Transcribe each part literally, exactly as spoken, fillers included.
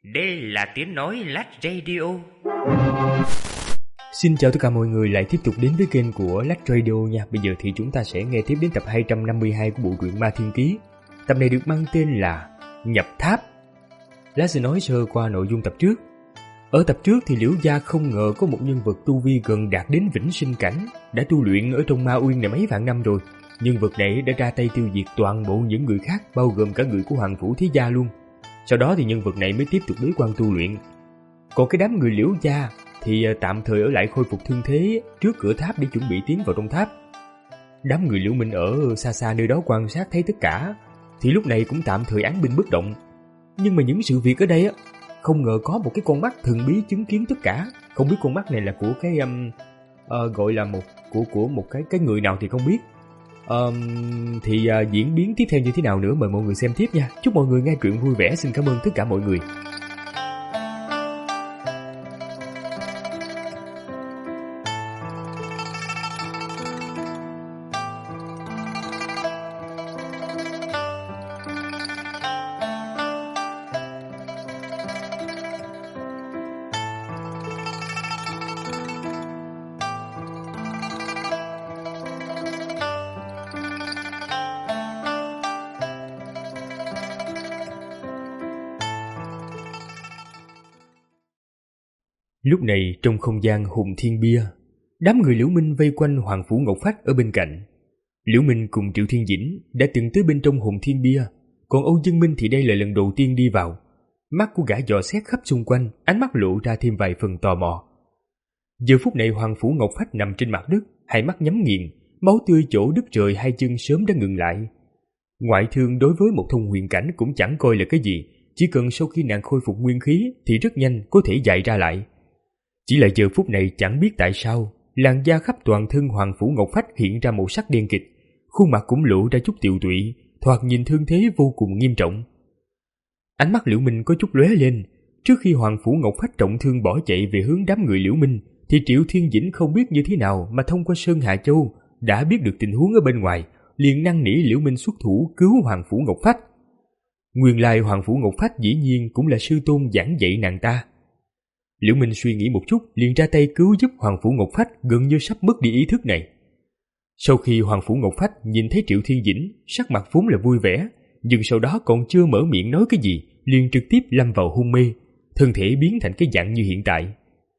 Đây là tiếng nói Lách Radio. Xin chào tất cả mọi người lại tiếp tục đến với kênh của Lách Radio nha. Bây giờ thì chúng ta sẽ nghe tiếp đến tập hai trăm năm mươi hai của bộ truyện Ma Thiên Ký. Tập này được mang tên là Nhập Tháp. Lát sẽ nói sơ qua nội dung tập trước. Ở tập trước thì Liễu Gia không ngờ có một nhân vật tu vi gần đạt đến vĩnh sinh cảnh, đã tu luyện ở trong Ma Uyên này mấy vạn năm rồi. Nhân vật này đã ra tay tiêu diệt toàn bộ những người khác, bao gồm cả người của Hoàng Phủ Thế Gia luôn. Sau đó thì nhân vật này mới tiếp tục bế quan tu luyện. Còn cái đám người Liễu Gia thì tạm thời ở lại khôi phục thương thế trước cửa tháp để chuẩn bị tiến vào trong tháp. Đám người Liễu Minh ở xa xa nơi đó quan sát thấy tất cả thì lúc này cũng tạm thời án binh bất động. Nhưng mà những sự việc ở đây á, không ngờ có một cái con mắt thần bí chứng kiến tất cả. Không biết con mắt này là của cái um, uh, gọi là một của của một cái cái người nào thì không biết. Um, thì uh, diễn biến tiếp theo như thế nào nữa mời mọi người xem tiếp nha. Chúc mọi người nghe truyện vui vẻ. Xin cảm ơn tất cả mọi người. Lúc này trong không gian Hùng Thiên Bia, đám người Liễu Minh vây quanh Hoàng Phủ Ngọc Phách ở bên cạnh. Liễu Minh cùng Triệu Thiên Dĩnh đã từng tới bên trong Hùng Thiên Bia, còn Âu Dương Minh thì đây là lần đầu tiên đi vào. Mắt của gã dò xét khắp xung quanh, ánh mắt lộ ra thêm vài phần tò mò. Giờ phút này Hoàng Phủ Ngọc Phách nằm trên mặt đất, hai mắt nhắm nghiền, máu tươi chỗ đứt rời hai chân sớm đã ngừng lại. Ngoại thương đối với một thông huyền cảnh cũng chẳng coi là cái gì, chỉ cần sau khi nàng khôi phục nguyên khí thì rất nhanh có thể dài ra lại. Chỉ là giờ phút này chẳng biết tại sao, làn da khắp toàn thân Hoàng Phủ Ngọc Phách hiện ra màu sắc đen kịt, khuôn mặt cũng lộ ra chút tiều tụy, thoạt nhìn thương thế vô cùng nghiêm trọng. Ánh mắt Liễu Minh có chút lóe lên, trước khi Hoàng Phủ Ngọc Phách trọng thương bỏ chạy về hướng đám người Liễu Minh, thì Triệu Thiên Dĩnh không biết như thế nào mà thông qua Sơn Hà Châu đã biết được tình huống ở bên ngoài, liền năn nỉ Liễu Minh xuất thủ cứu Hoàng Phủ Ngọc Phách. Nguyên lai Hoàng Phủ Ngọc Phách dĩ nhiên cũng là sư tôn giảng dạy nàng ta. Liễu Minh suy nghĩ một chút liền ra tay cứu giúp Hoàng Phủ Ngọc Phách gần như sắp mất đi ý thức này. Sau khi Hoàng Phủ Ngọc Phách nhìn thấy Triệu Thiên Dĩnh, sắc mặt vốn là vui vẻ, nhưng sau đó còn chưa mở miệng nói cái gì, liền trực tiếp lâm vào hôn mê, thân thể biến thành cái dạng như hiện tại.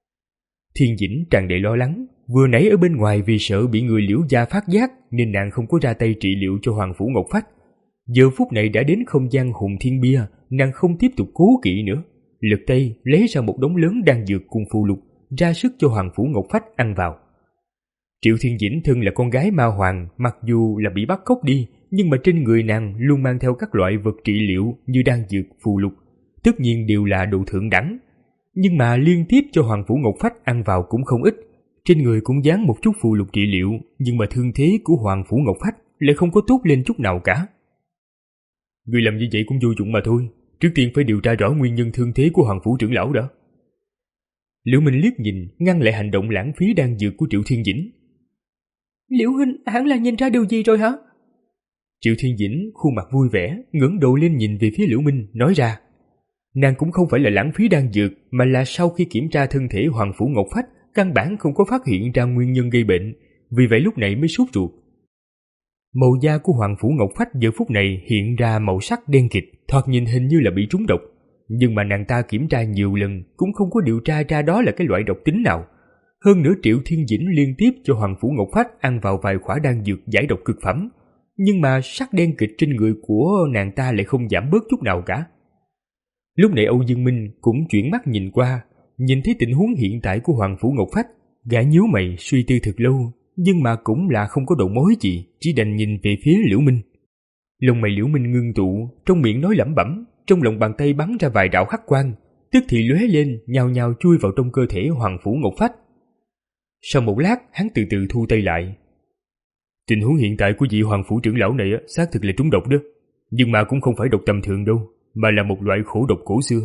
Thiên Dĩnh tràn đầy lo lắng, vừa nãy ở bên ngoài vì sợ bị người Liễu Gia phát giác nên nàng không có ra tay trị liệu cho Hoàng Phủ Ngọc Phách. Giờ phút này đã đến không gian Hùng Thiên Bia, nàng không tiếp tục cố kỵ nữa. Lật tay lấy ra một đống lớn đan dược cùng phù lục, ra sức cho Hoàng Phủ Ngọc Phách ăn vào. Triệu Thiên Dĩnh thân là con gái ma hoàng, mặc dù là bị bắt cóc đi, nhưng mà trên người nàng luôn mang theo các loại vật trị liệu như đan dược, phù lục, tất nhiên đều là đồ thượng đẳng. Nhưng mà liên tiếp cho Hoàng Phủ Ngọc Phách ăn vào cũng không ít, trên người cũng dán một chút phù lục trị liệu, nhưng mà thương thế của Hoàng Phủ Ngọc Phách lại không có tốt lên chút nào cả. Người làm như vậy cũng vô dụng mà thôi. Trước tiên phải điều tra rõ nguyên nhân thương thế của Hoàng Phủ trưởng lão đã. Liễu Minh liếc nhìn, ngăn lại hành động lãng phí đan dược của Triệu Thiên Dĩnh. Liễu huynh hẳn là nhìn ra điều gì rồi hả? Triệu Thiên Dĩnh khuôn mặt vui vẻ, ngẩng đầu lên nhìn về phía Liễu Minh, nói ra. Nàng cũng không phải là lãng phí đan dược, mà là sau khi kiểm tra thân thể Hoàng Phủ Ngọc Phách, căn bản không có phát hiện ra nguyên nhân gây bệnh, vì vậy lúc này mới sốt ruột. Màu da của Hoàng Phủ Ngọc Phách giờ phút này hiện ra màu sắc đen kịt, thoạt nhìn hình như là bị trúng độc, nhưng mà nàng ta kiểm tra nhiều lần cũng không có điều tra ra đó là cái loại độc tính nào. Hơn nữa Triệu Thiên Dĩnh liên tiếp cho Hoàng Phủ Ngọc Phách ăn vào vài khỏa đan dược giải độc cực phẩm, nhưng mà sắc đen kịt trên người của nàng ta lại không giảm bớt chút nào cả. Lúc này Âu Dương Minh cũng chuyển mắt nhìn qua, nhìn thấy tình huống hiện tại của Hoàng Phủ Ngọc Phách, gã nhíu mày suy tư thật lâu, nhưng mà cũng là không có đầu mối gì, chỉ đành nhìn về phía Liễu Minh. Lông mày Liễu Minh ngưng tụ, trong miệng nói lẩm bẩm, trong lòng bàn tay bắn ra vài đạo hắc quang, tức thì lóe lên, nhào nhào chui vào trong cơ thể Hoàng Phủ Ngọc Phách. Sau một lát, hắn từ từ thu tay lại. Tình huống hiện tại của vị Hoàng Phủ trưởng lão này xác thực là trúng độc đó, nhưng mà cũng không phải độc tầm thường đâu, mà là một loại khổ độc cổ xưa.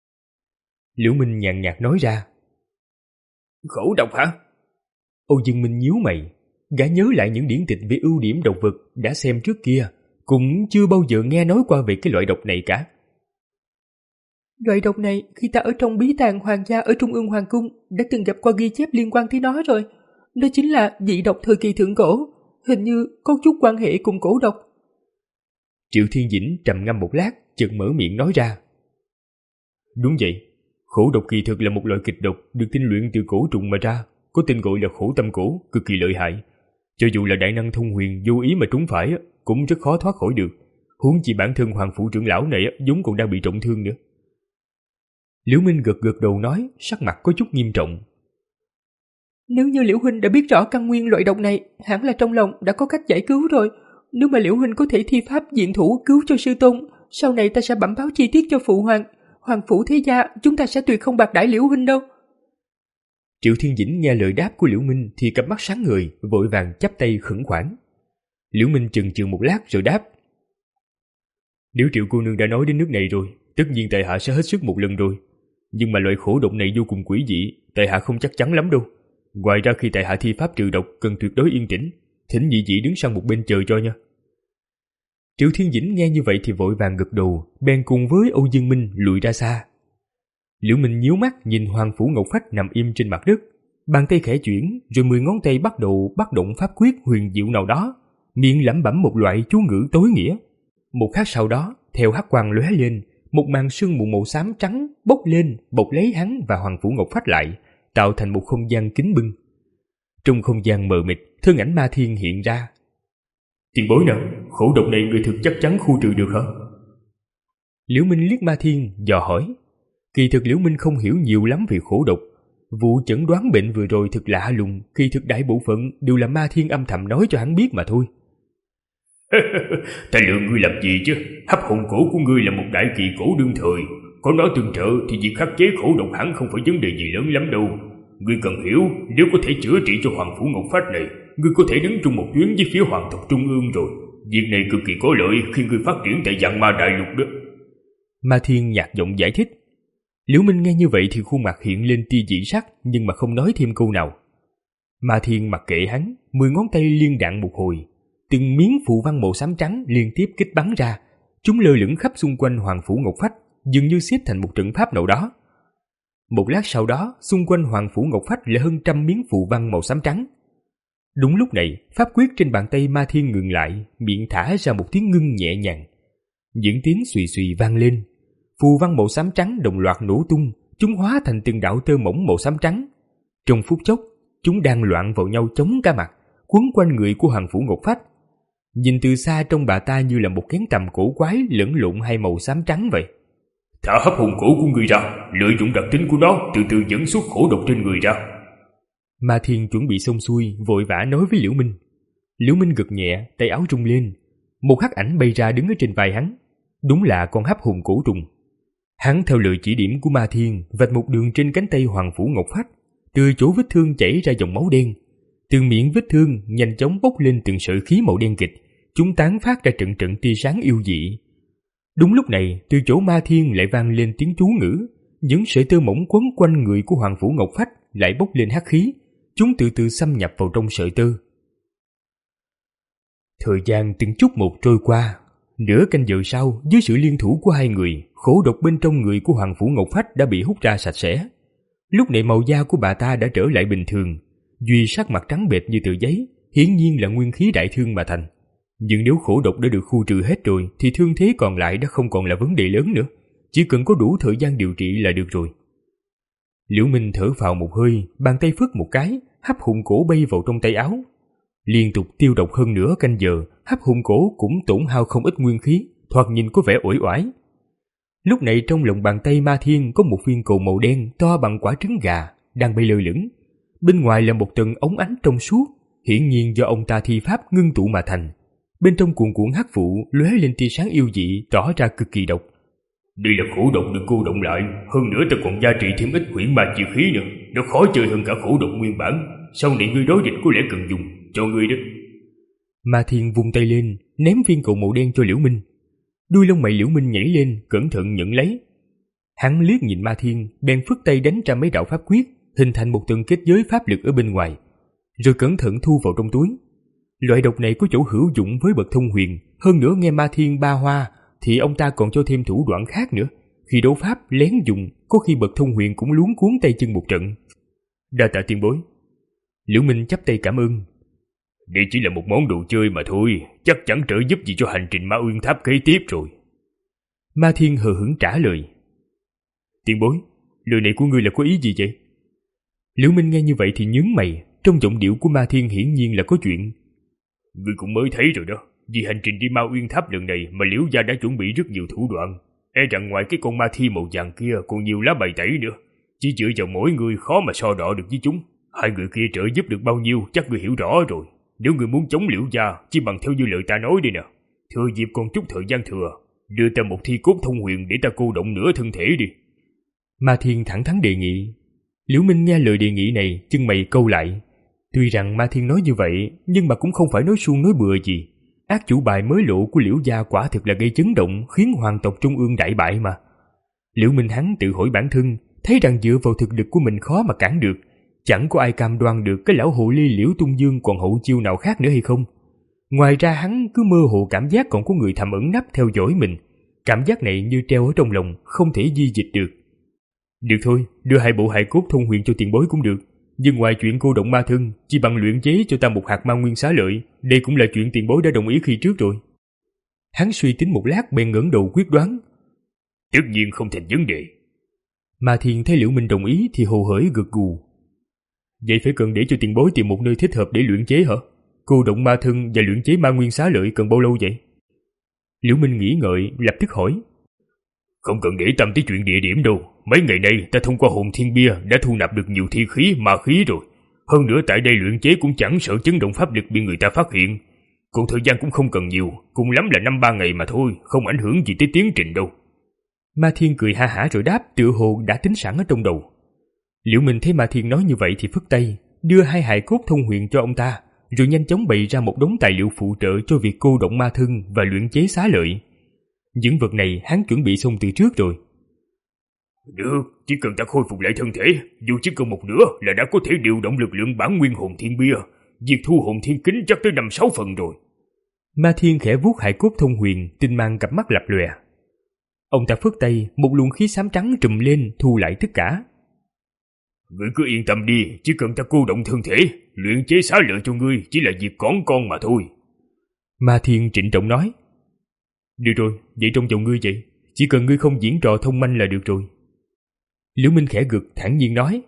Liễu Minh nhàn nhạt nói ra. Khổ độc hả? Âu Dương Minh nhíu mày, gã nhớ lại những điển tịch về ưu điểm độc vật đã xem trước kia, cũng chưa bao giờ nghe nói qua về cái loại độc này cả. Loại độc này khi ta ở trong bí tàng hoàng gia ở Trung ương Hoàng cung đã từng gặp qua ghi chép liên quan tới nó rồi. Đó chính là dị độc thời kỳ thượng cổ, hình như có chút quan hệ cùng cổ độc. Triệu Thiên Dĩnh trầm ngâm một lát, chợt mở miệng nói ra. Đúng vậy, khổ độc kỳ thực là một loại kịch độc được tinh luyện từ cổ trùng mà ra, có tên gọi là khổ tâm cổ, cực kỳ lợi hại. Cho dù là đại năng thông huyền vô ý mà trúng phải cũng rất khó thoát khỏi được. Huống chi bản thân hoàng phủ trưởng lão này vốn còn đang bị trọng thương nữa. Liễu Minh gật gật đầu nói, sắc mặt có chút nghiêm trọng. Nếu như Liễu huynh đã biết rõ căn nguyên loại độc này, hẳn là trong lòng đã có cách giải cứu rồi. Nếu mà Liễu huynh có thể thi pháp diện thủ cứu cho sư tôn, sau này ta sẽ bẩm báo chi tiết cho phụ hoàng. Hoàng phủ thế gia chúng ta sẽ tuyệt không bạc đãi Liễu huynh đâu. Triệu Thiên Dĩnh nghe lời đáp của Liễu Minh thì cặp mắt sáng ngời, vội vàng chắp tay khẩn khoản. Liễu Minh chần chừ một lát rồi đáp. Nếu Triệu cô nương đã nói đến nước này rồi, tất nhiên tại hạ sẽ hết sức một lần rồi. Nhưng mà loại khổ độc này vô cùng quỷ dị, tại hạ không chắc chắn lắm đâu. Ngoài ra khi tại hạ thi pháp trừ độc cần tuyệt đối yên tĩnh, thỉnh nhị vị đứng sang một bên chờ cho nha. Triệu Thiên Dĩnh nghe như vậy thì vội vàng gật đầu, bèn cùng với Âu Dương Minh lùi ra xa. Liễu Minh nhíu mắt nhìn Hoàng phủ Ngọc Phách nằm im trên mặt đất, bàn tay khẽ chuyển, rồi mười ngón tay bắt đầu bắt động pháp quyết huyền diệu nào đó, miệng lẩm bẩm một loại chú ngữ tối nghĩa. Một khắc sau đó, theo hắc quang lóe lên, một màn sương mù màu xám trắng bốc lên, bọc lấy hắn và Hoàng phủ Ngọc Phách lại, tạo thành một không gian kín bưng. Trong không gian mờ mịt, thân ảnh Ma Thiên hiện ra. Tiền bối nào, khổ độc này người thực chắc chắn khu trừ được hả? Liễu Minh liếc Ma Thiên dò hỏi. Kỳ thực Liễu Minh không hiểu nhiều lắm về khổ độc. Vụ chẩn đoán bệnh vừa rồi thực lạ lùng, kỳ thực đại bộ phận đều là Ma Thiên âm thầm nói cho hắn biết mà thôi. Ta lừa ngươi làm gì chứ? Hấp hồn cổ của ngươi là một đại kỳ cổ đương thời, có nó tương trợ thì việc khắc chế khổ độc hẳn không phải vấn đề gì lớn lắm đâu. Ngươi cần hiểu, nếu có thể chữa trị cho Hoàng phủ Ngọc Phách này, ngươi có thể đứng chung một tuyến với phía Hoàng tộc Trung ương rồi. Việc này cực kỳ có lợi khi ngươi phát triển tại Vạn Ma Đại Lục đó. Ma Thiên nhạt giọng giải thích. Liễu Minh nghe như vậy thì khuôn mặt hiện lên tia dị sắc, nhưng mà không nói thêm câu nào. Ma Thiên mặc kệ hắn, mười ngón tay liên đạn một hồi, từng miếng phù văn màu xám trắng liên tiếp kích bắn ra, chúng lơ lửng khắp xung quanh Hoàng phủ Ngọc Phách, dường như xếp thành một trận pháp nào đó. Một lát sau đó, xung quanh Hoàng phủ Ngọc Phách là hơn trăm miếng phù văn màu xám trắng. Đúng lúc này, pháp quyết trên bàn tay Ma Thiên ngừng lại, miệng thả ra một tiếng ngưng nhẹ nhàng. Những tiếng xùy xùy vang lên, phù văn màu xám trắng đồng loạt nổ tung, chúng hóa thành từng đạo tơ mỏng màu xám trắng. Trong phút chốc, chúng đang loạn vào nhau chống cả mặt, quấn quanh người của Hoàng phủ Ngọc Phách. Nhìn từ xa trông bà ta như là một kén tầm cổ quái lẫn lộn hai màu xám trắng vậy. Thả hấp hồn cổ của người ra, lợi dụng đặc tính của nó từ từ dẫn xuất khổ độc trên người ra. Ma Thiên chuẩn bị xong xuôi, vội vã nói với Liễu Minh. Liễu Minh gật nhẹ, tay áo rung lên, một hắc ảnh bay ra đứng ở trên vai hắn. Đúng là con hấp hồn cổ trùng. Hắn theo lời chỉ điểm của Ma Thiên vạch một đường trên cánh tay Hoàng phủ Ngọc Phách, từ chỗ vết thương chảy ra dòng máu đen. Từ miệng vết thương nhanh chóng bốc lên từng sợi khí màu đen kịch, chúng tán phát ra trận trận tia sáng yêu dị. Đúng lúc này, từ chỗ Ma Thiên lại vang lên tiếng chú ngữ, những sợi tơ mỏng quấn quanh người của Hoàng phủ Ngọc Phách lại bốc lên hắc khí, chúng từ từ xâm nhập vào trong sợi tơ. Thời gian từng chút một trôi qua, nửa canh giờ sau, dưới sự liên thủ của hai người, khổ độc bên trong người của Hoàng phủ Ngọc Phách đã bị hút ra sạch sẽ. Lúc này màu da của bà ta đã trở lại bình thường, duy sắc mặt trắng bệch như tờ giấy, hiển nhiên là nguyên khí đại thương mà thành. Nhưng nếu khổ độc đã được khu trừ hết rồi thì thương thế còn lại đã không còn là vấn đề lớn nữa, chỉ cần có đủ thời gian điều trị là được rồi. Liễu Minh thở phào một hơi, bàn tay phất một cái, hấp hồn cổ bay vào trong tay áo. Liên tục tiêu độc hơn nửa canh giờ, hấp hồn cổ cũng tổn hao không ít nguyên khí, thoạt nhìn có vẻ uể oải. Lúc này trong lòng bàn tay Ma Thiên có một viên cầu màu đen to bằng quả trứng gà đang bay lơ lửng. Bên ngoài là một tầng ống ánh trong suốt, hiển nhiên do ông ta thi pháp ngưng tụ mà thành. Bên trong cuồn cuộn hắc vụ lóe lên tia sáng yêu dị, tỏ ra cực kỳ độc. Đây là khổ độc được cô động lại, hơn nữa ta còn gia trị thêm ít huyễn ma chi khí nữa, nó khó chơi hơn cả khổ độc nguyên bản. Sau này ngươi đối địch có lẽ cần dùng, cho ngươi đó. Ma Thiên vung tay lên, ném viên cầu màu đen cho Liễu Minh. Đuôi lông mày Liễu Minh nhảy lên, cẩn thận nhận lấy. Hắn liếc nhìn Ma Thiên, bèn phất tay đánh ra mấy đạo pháp quyết, hình thành một tầng kết giới pháp lực ở bên ngoài, rồi cẩn thận thu vào trong túi. Loại độc này có chỗ hữu dụng với bậc thông huyền, hơn nữa nghe Ma Thiên ba hoa thì ông ta còn cho thêm thủ đoạn khác nữa, Khi đấu pháp lén dùng, có khi bậc thông huyền cũng luống cuốn tay chân một trận. Đa tạ tiền bối. Liễu Minh chắp tay cảm ơn. Đây chỉ là một món đồ chơi mà thôi, chắc chẳng trợ giúp gì cho hành trình Ma Uyên Tháp kế tiếp rồi. Ma Thiên hờ hững trả lời. Tiền bối, lời này của ngươi là có ý gì vậy? Liễu Minh nghe như vậy thì nhướng mày, trong giọng điệu của Ma Thiên hiển nhiên là có chuyện. Ngươi cũng mới thấy rồi đó, vì hành trình đi Ma Uyên Tháp lần này mà Liễu gia đã chuẩn bị rất nhiều thủ đoạn. E rằng ngoài cái con ma thi màu vàng kia còn nhiều lá bài tẩy nữa, chỉ dựa vào mỗi người khó mà so đọ được với chúng. Hai người kia trợ giúp được bao nhiêu chắc ngươi hiểu rõ rồi. Nếu ngươi muốn chống Liễu gia, chỉ bằng theo như lời ta nói đi nè. Thừa dịp còn chút thời gian thừa, đưa ta một thi cốt thông huyền để ta cô động nửa thân thể đi. Ma Thiên thẳng thắn đề nghị. Liễu Minh nghe lời đề nghị này, chân mày câu lại. Tuy rằng Ma Thiên nói như vậy, nhưng mà cũng không phải nói suông nói bừa gì. Ác chủ bài mới lộ của Liễu gia quả thực là gây chấn động, khiến hoàng tộc Trung Ương đại bại mà. Liễu Minh hắn tự hỏi bản thân, thấy rằng dựa vào thực lực của mình khó mà cản được. Chẳng có ai cam đoan được cái lão hồ ly Liễu Tung Dương còn hậu chiêu nào khác nữa hay không. Ngoài ra hắn cứ mơ hồ cảm giác còn có người thầm ẩn nấp theo dõi mình. Cảm giác này như treo ở trong lòng, không thể di dịch được. Được thôi, đưa hai bộ hài cốt thông huyền cho tiền bối cũng được. Nhưng ngoài chuyện cô động ma thân, chỉ bằng luyện chế cho ta một hạt ma nguyên xá lợi, đây cũng là chuyện tiền bối đã đồng ý khi trước rồi. Hắn suy tính một lát bèn ngẩng đầu quyết đoán. Tất nhiên không thành vấn đề. Ma Thiên thấy Liễu Minh đồng ý thì hồ hởi gật gù. Vậy phải cần để cho tiền bối tìm một nơi thích hợp để luyện chế hả? Cô động ma thân và luyện chế ma nguyên xá lợi cần bao lâu vậy? Liễu Minh nghĩ ngợi, lập tức hỏi. Không cần để tâm tới chuyện địa điểm đâu. Mấy ngày nay ta thông qua hồn thiên bia đã thu nạp được nhiều thi khí, ma khí rồi. Hơn nữa tại đây luyện chế cũng chẳng sợ chấn động pháp lực bị người ta phát hiện. Còn thời gian cũng không cần nhiều, cùng lắm là năm ba ngày mà thôi, không ảnh hưởng gì tới tiến trình đâu. Ma Thiên cười ha hả rồi đáp, tựa hồ đã tính sẵn ở trong đầu. Liễu Minh thấy Ma Thiên nói như vậy thì phất tay, đưa hai hài cốt thông huyền cho ông ta, rồi nhanh chóng bày ra một đống tài liệu phụ trợ cho việc cô động ma thân và luyện chế xá lợi. Những vật này hắn chuẩn bị xong từ trước rồi. Được, chỉ cần ta khôi phục lại thân thể, dù chỉ cần một nửa là đã có thể điều động lực lượng bản nguyên hồn thiên bia. Việc thu hồn thiên kính chắc tới năm sáu phần rồi. Ma Thiên khẽ vuốt hài cốt thông huyền, tinh mang cặp mắt lập lòe. Ông ta phất tay, một luồng khí xám trắng trùm lên, thu lại tất cả. Ngươi cứ yên tâm đi, chỉ cần ta cô động thân thể, luyện chế xá lợi cho ngươi chỉ là việc cỏn con mà thôi. Ma Thiên trịnh trọng nói. Được rồi, vậy trong chồng ngươi vậy, chỉ cần ngươi không diễn trò thông manh là được rồi. Liễu Minh khẽ gật, thản nhiên nói.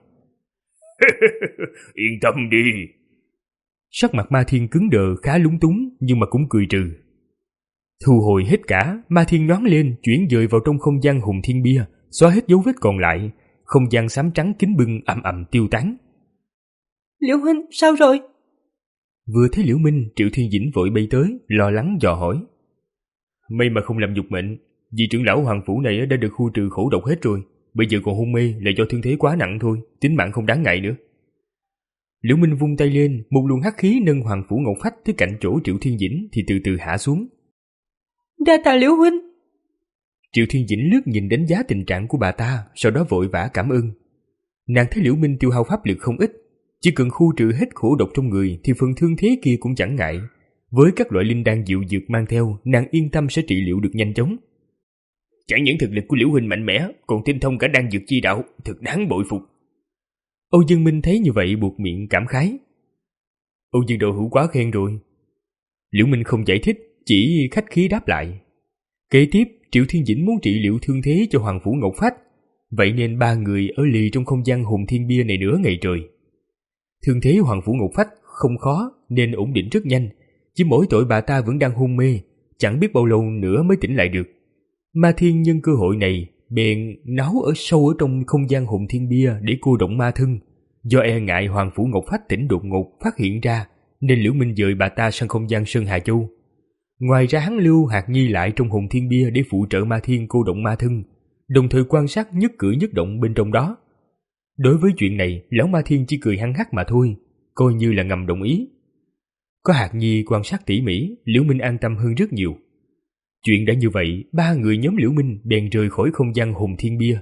Yên tâm đi. Sắc mặt Ma Thiên cứng đờ khá lúng túng, nhưng mà cũng cười trừ. Thu hồi hết cả, Ma Thiên nhoáng lên, chuyển dời vào trong không gian hùng thiên bia, xóa hết dấu vết còn lại. Không gian xám trắng kín bưng ầm ầm tiêu tán. Liễu huynh, sao rồi? Vừa thấy Liễu Minh, Triệu Thiên Dĩnh vội bay tới, lo lắng dò hỏi. May mà không làm nhục mệnh, vì trưởng lão hoàng phủ này đã được khu trừ khổ độc hết rồi, bây giờ còn hôn mê là do thương thế quá nặng thôi, tính mạng không đáng ngại nữa. Liễu Minh vung tay lên, một luồng hắc khí nâng hoàng phủ ngọc phách tới cạnh chỗ Triệu Thiên Dĩnh thì từ từ hạ xuống. Đa tạ Liễu huynh. Triệu Thiên Dĩnh lướt nhìn đánh giá tình trạng của bà ta, sau đó vội vã cảm ơn. Nàng thấy Liễu Minh tiêu hao pháp lực không ít, chỉ cần khu trừ hết khổ độc trong người thì phần thương thế kia cũng chẳng ngại. Với các loại linh đan dịu dược mang theo, nàng yên tâm sẽ trị liệu được nhanh chóng. Chẳng những thực lực của Liễu huynh mạnh mẽ, còn tinh thông cả đan dược chi đạo, thật đáng bội phục. Âu Dương Minh thấy như vậy buộc miệng cảm khái. Âu Dương đạo hữu quá khen rồi. Liễu Minh không giải thích, chỉ khách khí đáp lại. Kế tiếp, Triệu Thiên Dĩnh muốn trị liệu thương thế cho Hoàng Phủ Ngọc Phách, vậy nên ba người ở lì trong không gian hồn thiên bia này nửa ngày trời. Thương thế Hoàng Phủ Ngọc Phách không khó nên ổn định rất nhanh, chỉ mỗi tội bà ta vẫn đang hôn mê, chẳng biết bao lâu nữa mới tỉnh lại được. Ma Thiên nhân cơ hội này bèn náo ở sâu ở trong không gian hồn thiên bia để cô động ma thân. Do e ngại Hoàng Phủ Ngọc Phách tỉnh đột ngột phát hiện ra, nên Liễu Minh dời bà ta sang không gian Sơn Hà Châu. Ngoài ra hắn lưu Hạt Nhi lại trong hồn thiên bia để phụ trợ Ma Thiên cô động ma thân, đồng thời quan sát nhất cử nhất động bên trong đó. Đối với chuyện này, lão Ma Thiên chỉ cười hăng hắc mà thôi, coi như là ngầm đồng ý. Có Hạt Nhi quan sát tỉ mỉ, Liễu Minh an tâm hơn rất nhiều. Chuyện đã như vậy, ba người nhóm Liễu Minh bèn rời khỏi không gian hồn thiên bia.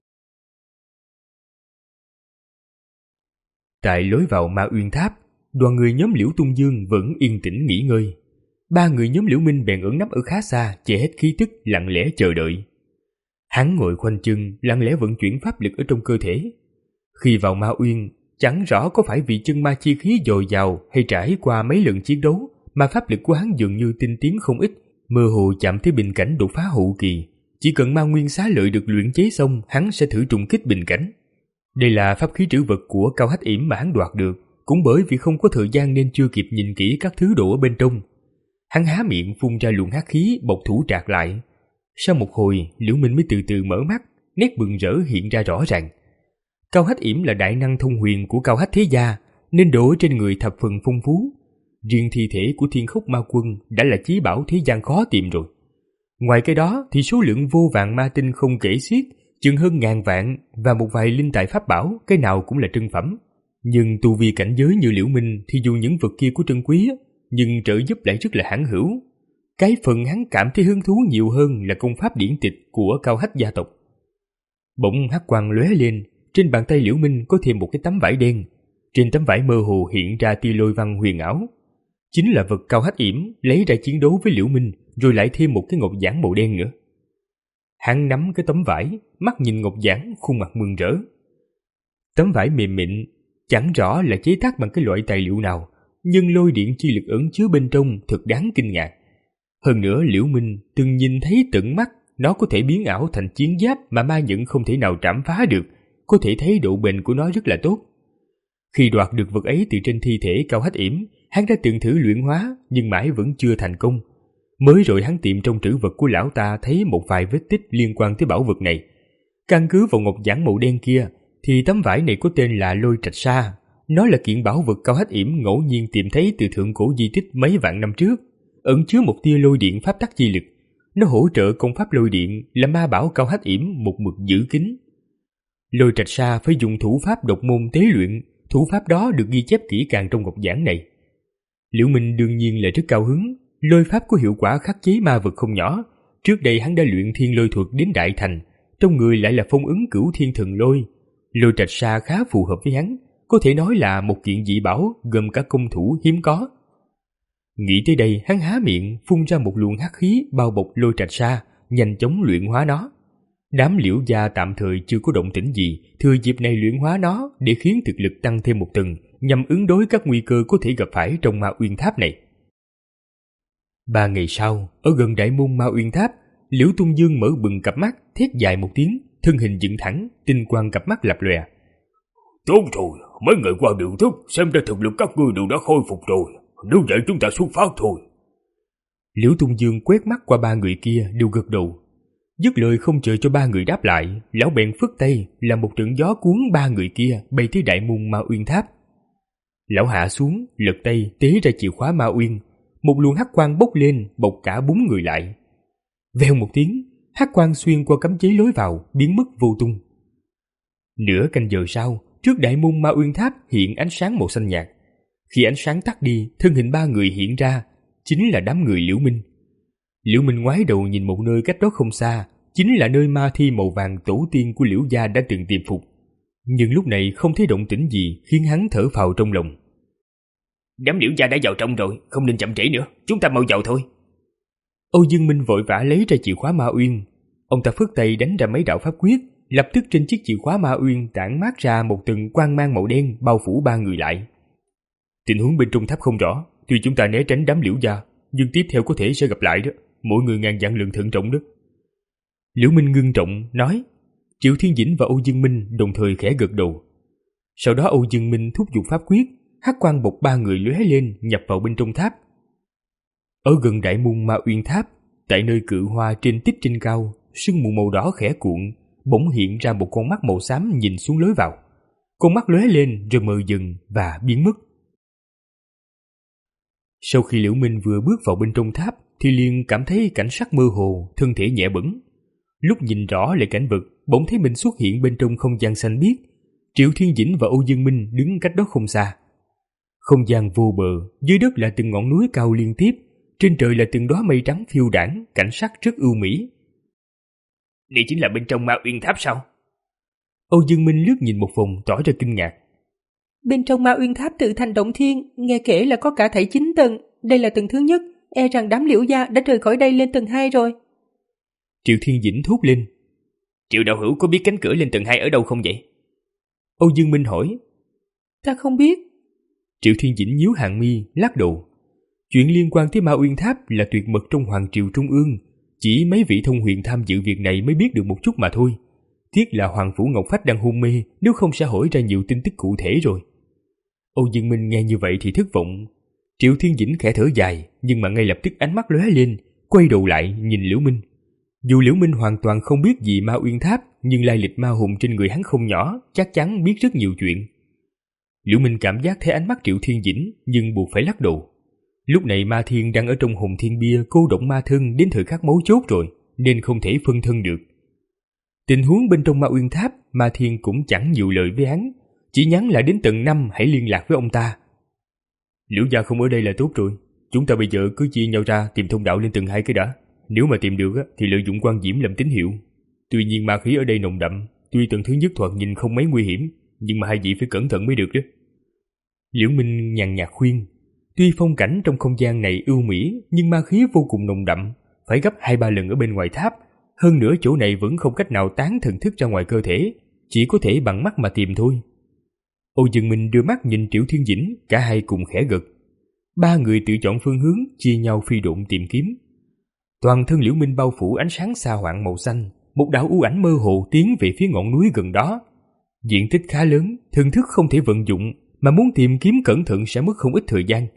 Tại lối vào Ma Uyên Tháp, đoàn người nhóm Liễu Tung Dương vẫn yên tĩnh nghỉ ngơi. Ba người nhóm Liễu Minh bèn ẩn nấp ở khá xa, che hết khí tức, lặng lẽ chờ đợi. Hắn ngồi khoanh chân, lặng lẽ vận chuyển pháp lực ở trong cơ thể. Khi vào Ma Uyên, chẳng rõ có phải vì chân ma chi khí dồi dào hay trải qua mấy lần chiến đấu mà pháp lực của hắn dường như tinh tiến không ít, mơ hồ chạm tới bình cảnh đột phá hậu kỳ. Chỉ cần ma nguyên xá lợi được luyện chế xong, hắn sẽ thử trùng kích bình cảnh. Đây là pháp khí trữ vật của Cao Hách Yểm mà hắn đoạt được, cũng bởi vì không có thời gian nên chưa kịp nhìn kỹ các thứ đồ ở bên trong. Hắn há miệng phun ra luồng hắc khí, bộc thủ trạc lại. Sau một hồi, Liễu Minh mới từ từ mở mắt, nét bừng rỡ hiện ra rõ ràng. Cao Hách Yểm là đại năng thông huyền của Cao Hách thế gia, nên đồ trên người thập phần phong phú. Riêng thi thể của Thiên Khốc Ma Quân đã là chí bảo thế gian khó tìm rồi. Ngoài cái đó thì số lượng vô vàng ma tinh không kể xiết, chừng hơn ngàn vạn, và một vài linh tài pháp bảo, cái nào cũng là trân phẩm. Nhưng tu vi cảnh giới như Liễu Minh thì dù những vật kia của trân quý, nhưng trợ giúp lại rất là hãn hữu. Cái phần hắn cảm thấy hứng thú nhiều hơn là công pháp điển tịch của Cao Hách gia tộc. Bỗng hắc quang lóe lên, trên bàn tay Liễu Minh có thêm một cái tấm vải đen. Trên tấm vải mơ hồ hiện ra tia lôi văn huyền ảo. Chính là vật Cao Hách Yểm lấy ra chiến đấu với Liễu Minh, rồi lại thêm một cái ngọc giản màu đen nữa. Hắn nắm cái tấm vải, mắt nhìn ngọc giản, khuôn mặt mừng rỡ. Tấm vải mềm mịn, chẳng rõ là chế tác bằng cái loại tài liệu nào, nhưng lôi điện chi lực ẩn chứa bên trong thật đáng kinh ngạc. Hơn nữa Liễu Minh từng nhìn thấy tận mắt nó có thể biến ảo thành chiến giáp mà ma nhẫn không thể nào trảm phá được, có thể thấy độ bền của nó rất là tốt. Khi đoạt được vật ấy từ trên thi thể Cao Hách Yểm, hắn đã từng thử luyện hóa nhưng mãi vẫn chưa thành công. Mới rồi hắn tìm trong trữ vật của lão ta thấy một vài vết tích liên quan tới bảo vật này. Căn cứ vào ngọc giản màu đen kia thì tấm vải này có tên là Lôi Trạch Sa. Nó là kiện bảo vật Cao Hách Yểm ngẫu nhiên tìm thấy từ thượng cổ di tích mấy vạn năm trước, ẩn chứa một tia lôi điện pháp tắc chi lực. Nó hỗ trợ công pháp lôi điện, là ma bảo Cao Hách Yểm một mực giữ kín. Lôi Trạch Sa phải dùng thủ pháp độc môn tế luyện, thủ pháp đó được ghi chép kỹ càng trong ngọc giản này. Liễu Minh đương nhiên là rất cao hứng, lôi pháp có hiệu quả khắc chế ma vật không nhỏ. Trước đây hắn đã luyện thiên lôi thuật đến đại thành, trong người lại là phong ứng cửu thiên thần lôi. Lôi Trạch Sa khá phù hợp với hắn, có thể nói là một kiện dị bảo gồm cả công thủ hiếm có. Nghĩ tới đây, hắn há miệng phun ra một luồng hắc khí bao bọc Lôi Trạch Sa, nhanh chóng luyện hóa nó. Đám Liễu gia tạm thời chưa có động tĩnh gì, thừa dịp này luyện hóa nó để khiến thực lực tăng thêm một tầng, nhằm ứng đối các nguy cơ có thể gặp phải trong Ma Uyên Tháp này. Ba ngày sau, ở gần đại môn Ma Uyên Tháp, Liễu Tung Dương mở bừng cặp mắt, thét dài một tiếng, thân hình dựng thẳng, tinh quang cặp mắt lập lòe. Tốt rồi, mấy ngày qua điều thức, xem ra thực lực các ngươi đều đã khôi phục rồi. Nếu vậy chúng ta xuất phát thôi. Liễu Tung Dương quét mắt qua ba người kia đều gật đầu. Dứt lời không chờ cho ba người đáp lại, lão bèn phất tay là một trận gió cuốn ba người kia bay tới đại môn Ma Uyên Tháp. Lão hạ xuống, lật tay tế ra chìa khóa Ma Uyên, một luồng hắc quang bốc lên bọc cả bốn người lại. Vèo một tiếng, hắc quang xuyên qua cấm chế lối vào, biến mất vô tung. Nửa canh giờ sau, trước đại môn Ma Uyên Tháp hiện ánh sáng màu xanh nhạt. Khi ánh sáng tắt đi, thân hình ba người hiện ra, chính là đám người Liễu Minh. Liễu Minh ngoái đầu nhìn một nơi cách đó không xa, chính là nơi ma thi màu vàng tổ tiên của Liễu gia đã từng tiềm phục. Nhưng lúc này không thấy động tĩnh gì khiến hắn thở phào trong lòng. Đám Liễu gia đã vào trong rồi, không nên chậm trễ nữa, chúng ta mau vào thôi. Âu Dương Minh vội vã lấy ra chìa khóa Ma Uyên. Ông ta phất tay đánh ra mấy đạo pháp quyết, lập tức trên chiếc chìa khóa Ma Uyên tản mát ra một tầng quang mang màu đen bao phủ ba người lại. Tình huống bên trong tháp không rõ, tuy chúng ta né tránh đám Liễu gia, nhưng tiếp theo có thể sẽ gặp lại đó, mỗi người ngàn dặn lượng thận trọng đó. Liễu Minh ngưng trọng nói. Triệu Thiên Dĩnh và Âu Dương Minh đồng thời khẽ gật đầu. Sau đó Âu Dương Minh thúc giục pháp quyết, hắc quang bọc ba người lóe lên nhập vào bên trong tháp. Ở gần đại môn Ma Uyên Tháp, tại nơi cự hoa trên tích trên cao, sương mù màu đỏ khẽ cuộn, bỗng hiện ra một con mắt màu xám nhìn xuống lối vào. Con mắt lóe lên rồi mờ dần và biến mất. Sau khi Liễu Minh vừa bước vào bên trong tháp thì liền cảm thấy cảnh sắc mơ hồ, thân thể nhẹ bẫng. Lúc nhìn rõ lại cảnh vật, bỗng thấy mình xuất hiện bên trong không gian xanh biếc. Triệu Thiên Dĩnh và Âu Dương Minh đứng cách đó không xa. Không gian vô bờ, dưới đất là từng ngọn núi cao liên tiếp, trên trời là từng đóa mây trắng phiêu đãng, cảnh sắc rất ưu mỹ. Đây chính là bên trong Ma Uyên Tháp sao? Âu Dương Minh lướt nhìn một vòng tỏ ra kinh ngạc. Bên trong Ma Uyên Tháp tự thành động thiên, nghe kể là có cả thảy chín tầng, đây là tầng thứ nhất, e rằng đám Liễu gia đã rời khỏi đây lên tầng hai rồi. Triệu Thiên Dĩnh thốt lên. Triệu đạo hữu có biết cánh cửa lên tầng hai ở đâu không vậy? Âu Dương Minh hỏi. Ta không biết. Triệu Thiên Dĩnh nhíu hàng mi, lắc đầu. Chuyện liên quan tới Ma Uyên Tháp là tuyệt mật trong Hoàng triều Trung ương, chỉ mấy vị thông huyền tham dự việc này mới biết được một chút mà thôi. Tiếc là Hoàng phủ Ngọc Phách đang hôn mê, nếu không sẽ hỏi ra nhiều tin tức cụ thể rồi. Âu Dương Minh nghe như vậy thì thất vọng. Triệu Thiên Dĩnh khẽ thở dài, nhưng mà ngay lập tức ánh mắt lóe lên, quay đầu lại nhìn Liễu Minh. Dù Liễu Minh hoàn toàn không biết gì Ma Uyên Tháp, nhưng lai lịch ma hùng trên người hắn không nhỏ, chắc chắn biết rất nhiều chuyện. Liễu Minh cảm giác thấy ánh mắt Triệu Thiên Dĩnh, nhưng buộc phải lắc đầu. Lúc này Ma Thiên đang ở trong Hùng Thiên Bia cô động ma thân đến thời khắc mấu chốt rồi, nên không thể phân thân được. Tình huống bên trong Ma Uyên Tháp, Ma Thiên cũng chẳng nhiều lời với hắn, chỉ nhắn lại đến tầng năm hãy liên lạc với ông ta. Liễu gia không ở đây là tốt rồi, chúng ta bây giờ cứ chia nhau ra tìm thông đạo lên tầng hai cái đã. Nếu mà tìm được thì lợi dụng quan diễm làm tín hiệu. Tuy nhiên ma khí ở đây nồng đậm, tuy tầng thứ nhất thoạt nhìn không mấy nguy hiểm, nhưng mà hai vị phải cẩn thận mới được đó. Liễu Minh nhàn nhạt khuyên. Tuy phong cảnh trong không gian này ưu mỹ, nhưng ma khí vô cùng nồng đậm, phải gấp hai ba lần ở bên ngoài tháp. Hơn nữa chỗ này vẫn không cách nào tán thần thức ra ngoài cơ thể, chỉ có thể bằng mắt mà tìm thôi. Âu Dương Minh đưa mắt nhìn Triệu Thiên Dĩnh, cả hai cùng khẽ gật. Ba người tự chọn phương hướng, chia nhau phi độn tìm kiếm. Toàn thân Liễu Minh bao phủ ánh sáng xa hoạng màu xanh, một đạo u ảnh mơ hồ tiến về phía ngọn núi gần đó. Diện tích khá lớn, thần thức không thể vận dụng, mà muốn tìm kiếm cẩn thận sẽ mất không ít thời gian.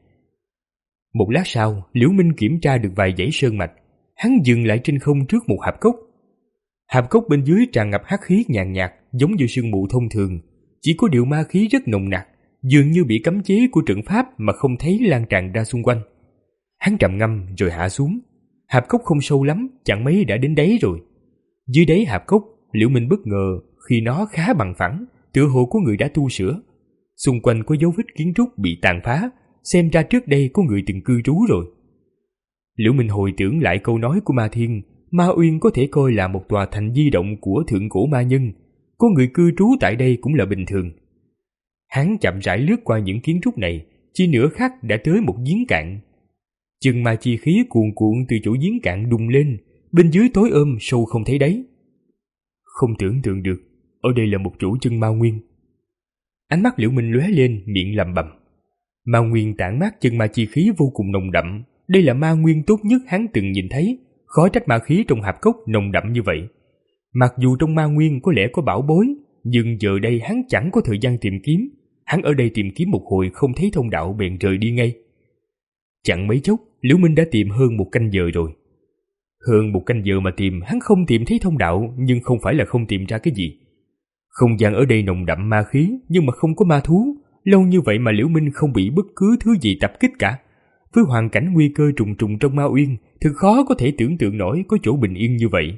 Một lát sau, Liễu Minh kiểm tra được vài dãy sơn mạch, hắn dừng lại trên không trước một hạp cốc. Hạp cốc bên dưới tràn ngập hắc khí nhàn nhạt, giống như sương mù thông thường, chỉ có điều ma khí rất nồng nặc, dường như bị cấm chế của trận pháp mà không thấy lan tràn ra xung quanh. Hắn trầm ngâm rồi hạ xuống. Hạp cốc không sâu lắm, chẳng mấy đã đến đáy rồi. Dưới đáy hạp cốc, Liễu Minh bất ngờ khi nó khá bằng phẳng, tựa hồ có người đã tu sửa. Xung quanh có dấu vết kiến trúc bị tàn phá, xem ra trước đây có người từng cư trú rồi. Liễu Minh hồi tưởng lại câu nói của Ma Thiên, Ma Uyên có thể coi là một tòa thành di động của thượng cổ ma nhân, có người cư trú tại đây cũng là bình thường. Hắn chậm rãi lướt qua những kiến trúc này, chỉ nửa khắc đã tới một giếng cạn. Chừng ma chi khí cuồn cuộn từ chỗ giếng cạn đùng lên, bên dưới tối ôm sâu không thấy đáy. Không tưởng tượng được, ở đây là một chỗ chân ma nguyên. Ánh mắt Liễu Minh lóe lên, miệng lẩm bẩm. Ma nguyên tản mát chân ma chi khí vô cùng nồng đậm, đây là ma nguyên tốt nhất hắn từng nhìn thấy, khó trách ma khí trong hạp cốc nồng đậm như vậy. Mặc dù trong ma nguyên có lẽ có bảo bối, nhưng giờ đây hắn chẳng có thời gian tìm kiếm, hắn ở đây tìm kiếm một hồi không thấy thông đạo bèn rời đi ngay. Chẳng mấy chốc, Liễu Minh đã tìm hơn một canh giờ rồi. Hơn một canh giờ mà tìm, hắn không tìm thấy thông đạo, nhưng không phải là không tìm ra cái gì. Không gian ở đây nồng đậm ma khí, nhưng mà không có ma thú. Lâu như vậy mà Liễu Minh không bị bất cứ thứ gì tập kích cả. Với hoàn cảnh nguy cơ trùng trùng trong Ma Uyên, thực khó có thể tưởng tượng nổi có chỗ bình yên như vậy.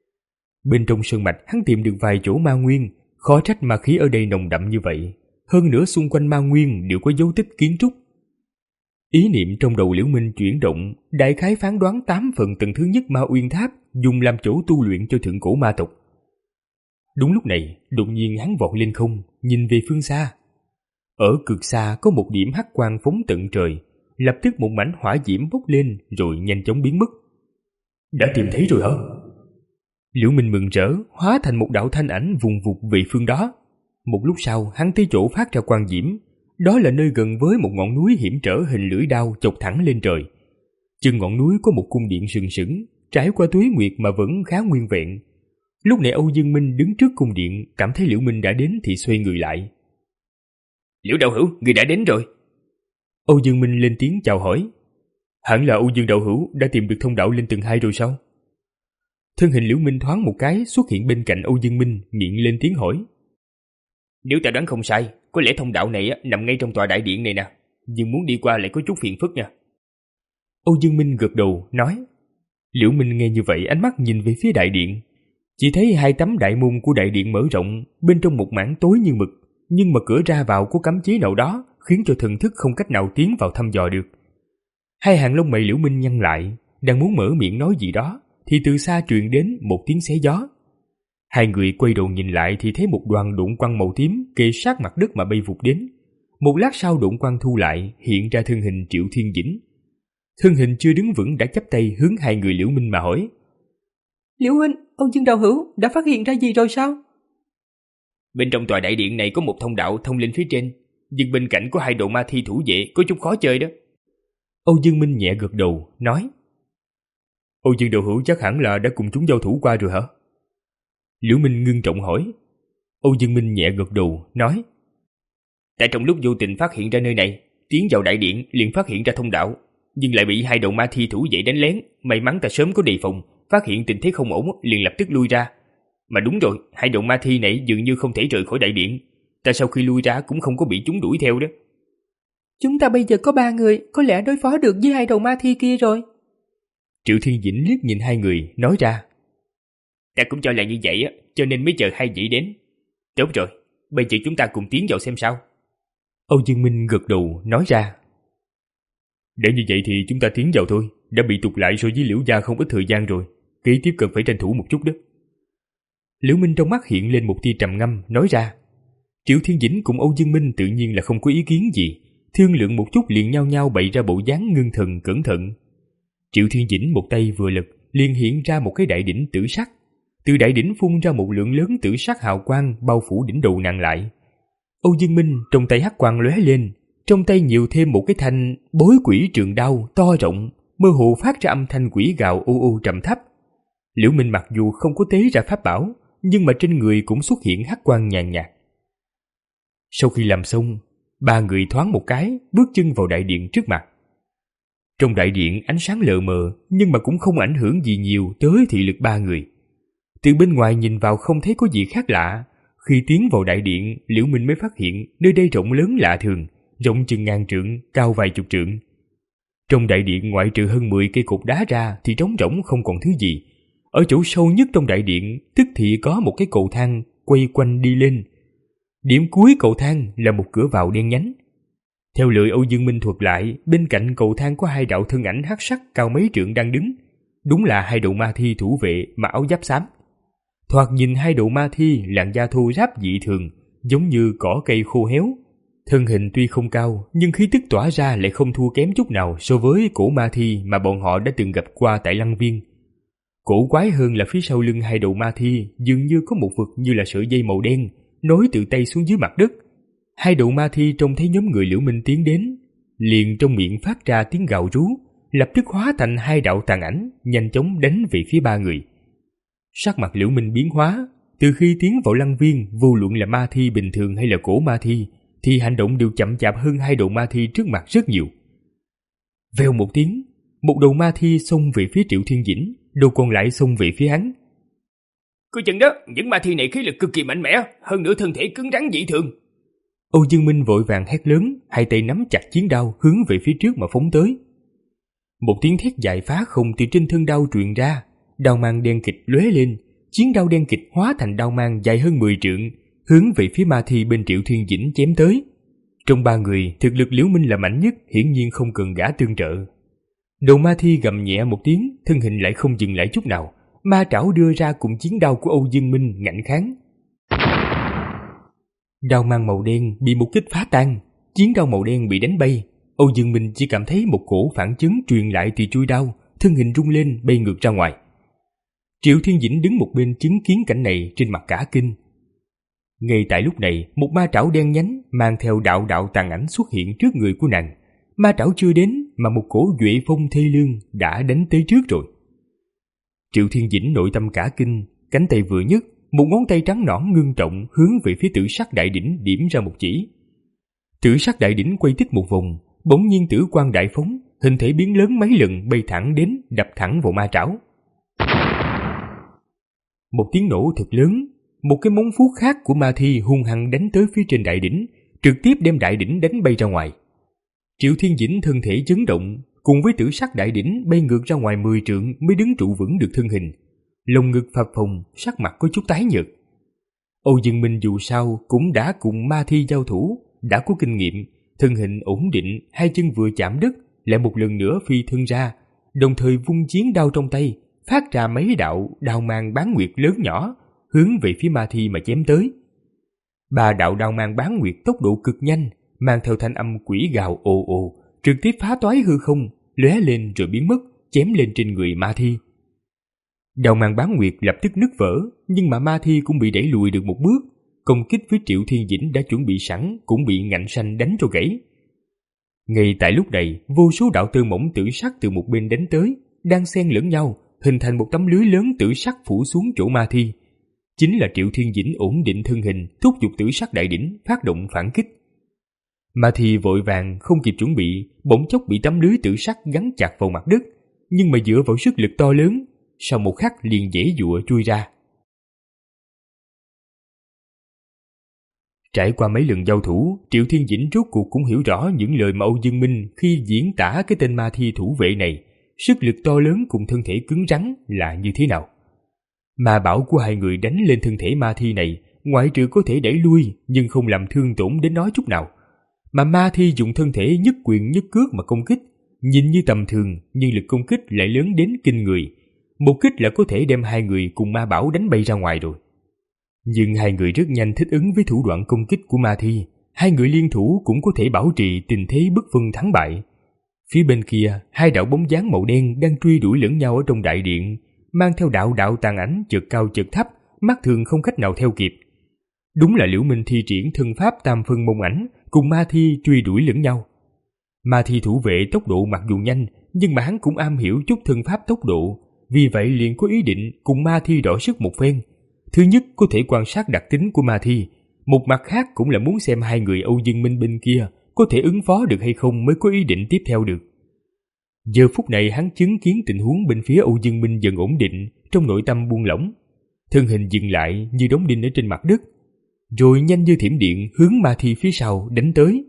Bên trong sơn mạch hắn tìm được vài chỗ ma nguyên, khó trách ma khí ở đây nồng đậm như vậy. Hơn nữa xung quanh ma nguyên đều có dấu tích kiến trúc. Ý niệm trong đầu Liễu Minh chuyển động, đại khái phán đoán tám phần tầng thứ nhất Ma Uyên Tháp dùng làm chỗ tu luyện cho thượng cổ ma tộc. Đúng lúc này, đột nhiên hắn vọt lên không, nhìn về phương xa. Ở cực xa có một điểm hắc quang phóng tận trời, lập tức một mảnh hỏa diễm bốc lên rồi nhanh chóng biến mất. Đã tìm thấy rồi hả? Liễu Minh mừng rỡ, hóa thành một đạo thanh ảnh vùng vụt về phương đó. Một lúc sau, hắn tới chỗ phát ra quang diễm. Đó là nơi gần với một ngọn núi hiểm trở hình lưỡi đao chọc thẳng lên trời. Chân ngọn núi có một cung điện sừng sững, trải qua tuế nguyệt mà vẫn khá nguyên vẹn. Lúc này Âu Dương Minh đứng trước cung điện, cảm thấy Liễu Minh đã đến thì xoay người lại. Liễu đạo hữu, người đã đến rồi. Âu Dương Minh lên tiếng chào hỏi. Hẳn là Âu Dương đạo hữu đã tìm được thông đạo lên tầng hai rồi sao? Thân hình Liễu Minh thoáng một cái xuất hiện bên cạnh Âu Dương Minh, miệng lên tiếng hỏi. Nếu ta đoán không sai, có lẽ thông đạo này nằm ngay trong tòa đại điện này nè, nhưng muốn đi qua lại có chút phiền phức nha. Âu Dương Minh gật đầu, nói. Liễu Minh nghe như vậy ánh mắt nhìn về phía đại điện. Chỉ thấy hai tấm đại môn của đại điện mở rộng, bên trong một mảng tối như mực, nhưng mà cửa ra vào có cấm chế nào đó, khiến cho thần thức không cách nào tiến vào thăm dò được. Hai hàng lông mày Liễu Minh nhăn lại, đang muốn mở miệng nói gì đó, thì từ xa truyền đến một tiếng xé gió. Hai người quay đầu nhìn lại thì thấy một đoàn độn quang màu tím kề sát mặt đất mà bay vụt đến. Một lát sau độn quang thu lại, hiện ra thân hình Triệu Thiên Dĩnh. Thân hình chưa đứng vững đã chắp tay hướng hai người Liễu Minh mà hỏi. Liễu huynh, Âu Dương đạo hữu đã phát hiện ra gì rồi sao? Bên trong tòa đại điện này có một thông đạo thông lên phía trên, nhưng bên cạnh có hai độ ma thi thủ vệ, có chút khó chơi đó. Âu Dương Minh nhẹ gật đầu, nói: Âu Dương đạo hữu chắc hẳn là đã cùng chúng giao thủ qua rồi hả? Liễu Minh ngưng trọng hỏi. Âu Dương Minh nhẹ gật đầu, nói: Tại trong lúc vô tình phát hiện ra nơi này, tiến vào đại điện liền phát hiện ra thông đạo, nhưng lại bị hai đầu ma thi thủ vệ đánh lén. May mắn ta sớm có đề phòng, phát hiện tình thế không ổn liền lập tức lui ra. Mà đúng rồi, hai đầu ma thi này dường như không thể rời khỏi đại điện. Ta sau khi lui ra cũng không có bị chúng đuổi theo đó. Chúng ta bây giờ có ba người, có lẽ đối phó được với hai đầu ma thi kia rồi. Triệu Thiên Dĩnh liếc nhìn hai người, nói ra: Ta cũng cho là như vậy á, cho nên mới chờ hai vị đến. Tốt rồi, bây giờ chúng ta cùng tiến vào xem sao. Âu Dương Minh gật đầu, nói ra: Để như vậy thì chúng ta tiến vào thôi, đã bị tụt lại so với Liễu gia không ít thời gian rồi, kế tiếp cần phải tranh thủ một chút đó. Liễu Minh trong mắt hiện lên một tia trầm ngâm, nói ra. Triệu Thiên Dĩnh cùng Âu Dương Minh tự nhiên là không có ý kiến gì, thương lượng một chút liền nhao nhao bày ra bộ dáng ngưng thần cẩn thận. Triệu Thiên Dĩnh một tay vừa lực liền hiện ra một cái đại đỉnh tử sắc, từ đại đỉnh phun ra một lượng lớn tử sắc hào quang bao phủ đỉnh đầu nàng lại. Âu Dương Minh trong tay hắc quang lóe lên, trong tay nhiều thêm một cái thanh bối quỷ trường đao to rộng, mơ hồ phát ra âm thanh quỷ gào u u trầm thấp. Liễu Minh mặc dù không có tế ra pháp bảo, nhưng mà trên người cũng xuất hiện hắc quang nhàn nhạt. Sau khi làm xong, ba người thoáng một cái bước chân vào đại điện trước mặt. Trong đại điện ánh sáng lờ mờ, nhưng mà cũng không ảnh hưởng gì nhiều tới thị lực ba người. Từ bên ngoài nhìn vào không thấy có gì khác lạ. Khi tiến vào đại điện, Liễu Minh mới phát hiện nơi đây rộng lớn lạ thường, rộng chừng ngàn trượng, cao vài chục trượng. Trong đại điện ngoại trừ hơn mười cây cột đá ra thì trống rỗng không còn thứ gì. Ở chỗ sâu nhất trong đại điện, tức thì có một cái cầu thang quay quanh đi lên. Điểm cuối cầu thang là một cửa vào đen nhánh. Theo lời Âu Dương Minh thuật lại, bên cạnh cầu thang có hai đạo thân ảnh hắc sắc cao mấy trượng đang đứng. Đúng là hai đầu ma thi thủ vệ mặc áo giáp xám. Thoạt nhìn hai đầu ma thi làn da thô ráp dị thường, giống như cỏ cây khô héo. Thân hình tuy không cao, nhưng khí tức tỏa ra lại không thua kém chút nào so với cổ ma thi mà bọn họ đã từng gặp qua tại Lăng Viên. Cổ quái hơn là phía sau lưng hai đầu ma thi dường như có một vực như là sợi dây màu đen nối từ tay xuống dưới mặt đất. Hai đầu ma thi trông thấy nhóm người Liễu Minh tiến đến, liền trong miệng phát ra tiếng gào rú, lập tức hóa thành hai đạo tàn ảnh, nhanh chóng đánh về phía ba người. Sắc mặt Liễu Minh biến hóa, từ khi tiến vào Lăng Viên, vô luận là ma thi bình thường hay là cổ ma thi, thì hành động đều chậm chạp hơn hai đầu ma thi trước mặt rất nhiều. Vèo một tiếng, một đầu ma thi xông về phía Triệu Thiên Dĩnh, đầu còn lại xông về phía hắn. Coi chừng đó, những ma thi này khí lực cực kỳ mạnh mẽ, hơn nữa thân thể cứng rắn dị thường. Âu Dương Minh vội vàng hét lớn, hai tay nắm chặt chiến đao hướng về phía trước mà phóng tới. Một tiếng thét dài phá không từ trên thân đao truyền ra, đao mang đen kịch lóe lên, chiến đao đen kịch hóa thành đao mang dài hơn mười trượng, hướng về phía ma thi bên Triệu Thiên Dĩnh chém tới. Trong ba người, thực lực Liễu Minh là mạnh nhất, hiển nhiên không cần gã tương trợ. Đầu ma thi gầm nhẹ một tiếng, thân hình lại không dừng lại chút nào, ma trảo đưa ra cùng chiến đao của Âu Dương Minh ngạnh kháng. Đao mang màu đen bị một kích phá tan, chiến đao màu đen bị đánh bay. Âu Dương Minh chỉ cảm thấy một cổ phản chấn truyền lại từ chuôi đao, thân hình rung lên bay ngược ra ngoài. Triệu Thiên Dĩnh đứng một bên chứng kiến cảnh này, trên mặt cả kinh. Ngay tại lúc này, một ma trảo đen nhánh mang theo đạo đạo tàn ảnh xuất hiện trước người của nàng. Ma trảo chưa đến mà một cổ duệ phong thê lương đã đánh tới trước rồi. Triệu Thiên Dĩnh nội tâm cả kinh, cánh tay vừa nhấc, một ngón tay trắng nõn ngưng trọng hướng về phía tử sắc đại đỉnh điểm ra một chỉ. Tử sắc đại đỉnh quay tích một vòng, bỗng nhiên tử quang đại phóng, hình thể biến lớn mấy lần bay thẳng đến, đập thẳng vào ma trảo. Một tiếng nổ thật lớn, một cái móng vuốt khác của ma thi hung hăng đánh tới phía trên đại đỉnh, trực tiếp đem đại đỉnh đánh bay ra ngoài. Triệu Thiên Dĩnh thân thể chấn động, cùng với tử sắc đại đỉnh bay ngược ra ngoài mười trượng mới đứng trụ vững được thân hình. Lồng ngực phập phồng, sắc mặt có chút tái nhợt. Âu Dương Minh dù sao cũng đã cùng ma thi giao thủ, đã có kinh nghiệm, thân hình ổn định, hai chân vừa chạm đất, lại một lần nữa phi thân ra, đồng thời vung chiến đao trong tay, phát ra mấy đạo đao mang bán nguyệt lớn nhỏ, hướng về phía ma thi mà chém tới. Ba đạo đao mang bán nguyệt tốc độ cực nhanh, mang theo thanh âm quỷ gào ồ ồ, trực tiếp phá toái hư không, lóe lên rồi biến mất, chém lên trên người ma thi. Đao mang bán nguyệt lập tức nứt vỡ, nhưng mà ma thi cũng bị đẩy lùi được một bước. Công kích với Triệu Thiên Dĩnh đã chuẩn bị sẵn cũng bị Ngạnh Sanh đánh cho gãy. Ngay tại lúc này, vô số đạo tơ mỏng tử sắc từ một bên đánh tới, đang xen lẫn nhau, hình thành một tấm lưới lớn tử sắc phủ xuống chỗ ma thi. Chính là Triệu Thiên Dĩnh ổn định thân hình, thúc giục tử sắc đại đỉnh, phát động phản kích. Ma thi vội vàng không kịp chuẩn bị, bỗng chốc bị tấm lưới tử sắc gắn chặt vào mặt đất, nhưng mà dựa vào sức lực to lớn, sau một khắc liền dễ dụa chui ra. Trải qua mấy lần giao thủ, Triệu Thiên Dĩnh rốt cuộc cũng hiểu rõ những lời mà Âu Dương Minh khi diễn tả cái tên ma thi thủ vệ này, sức lực to lớn cùng thân thể cứng rắn là như thế nào. Ma bảo của hai người đánh lên thân thể ma thi này, ngoại trừ có thể đẩy lui nhưng không làm thương tổn đến nó chút nào. Mà ma thi dùng thân thể nhất quyền nhất cước mà công kích, nhìn như tầm thường nhưng lực công kích lại lớn đến kinh người. Một kích là có thể đem hai người cùng ma bảo đánh bay ra ngoài rồi. Nhưng hai người rất nhanh thích ứng với thủ đoạn công kích của ma thi, hai người liên thủ cũng có thể bảo trì tình thế bất phân thắng bại. Phía bên kia, hai đạo bóng dáng màu đen đang truy đuổi lẫn nhau ở trong đại điện, mang theo đạo đạo tàn ảnh chợt cao chợt thấp, mắt thường không cách nào theo kịp. Đúng là Liễu Minh thi triển thân pháp tam phân mông ảnh, cùng ma thi truy đuổi lẫn nhau. Ma thi thủ vệ tốc độ mặc dù nhanh, nhưng mà hắn cũng am hiểu chút thân pháp tốc độ, vì vậy liền có ý định cùng ma thi đọ sức một phen. Thứ nhất có thể quan sát đặc tính của ma thi, một mặt khác cũng là muốn xem hai người Âu Dương Minh bên kia có thể ứng phó được hay không mới có ý định tiếp theo được. Giờ phút này hắn chứng kiến tình huống bên phía Âu Dương Minh dần ổn định, trong nội tâm buông lỏng, thân hình dừng lại như đóng đinh ở trên mặt đất, rồi nhanh như thiểm điện hướng ma thi phía sau đánh tới.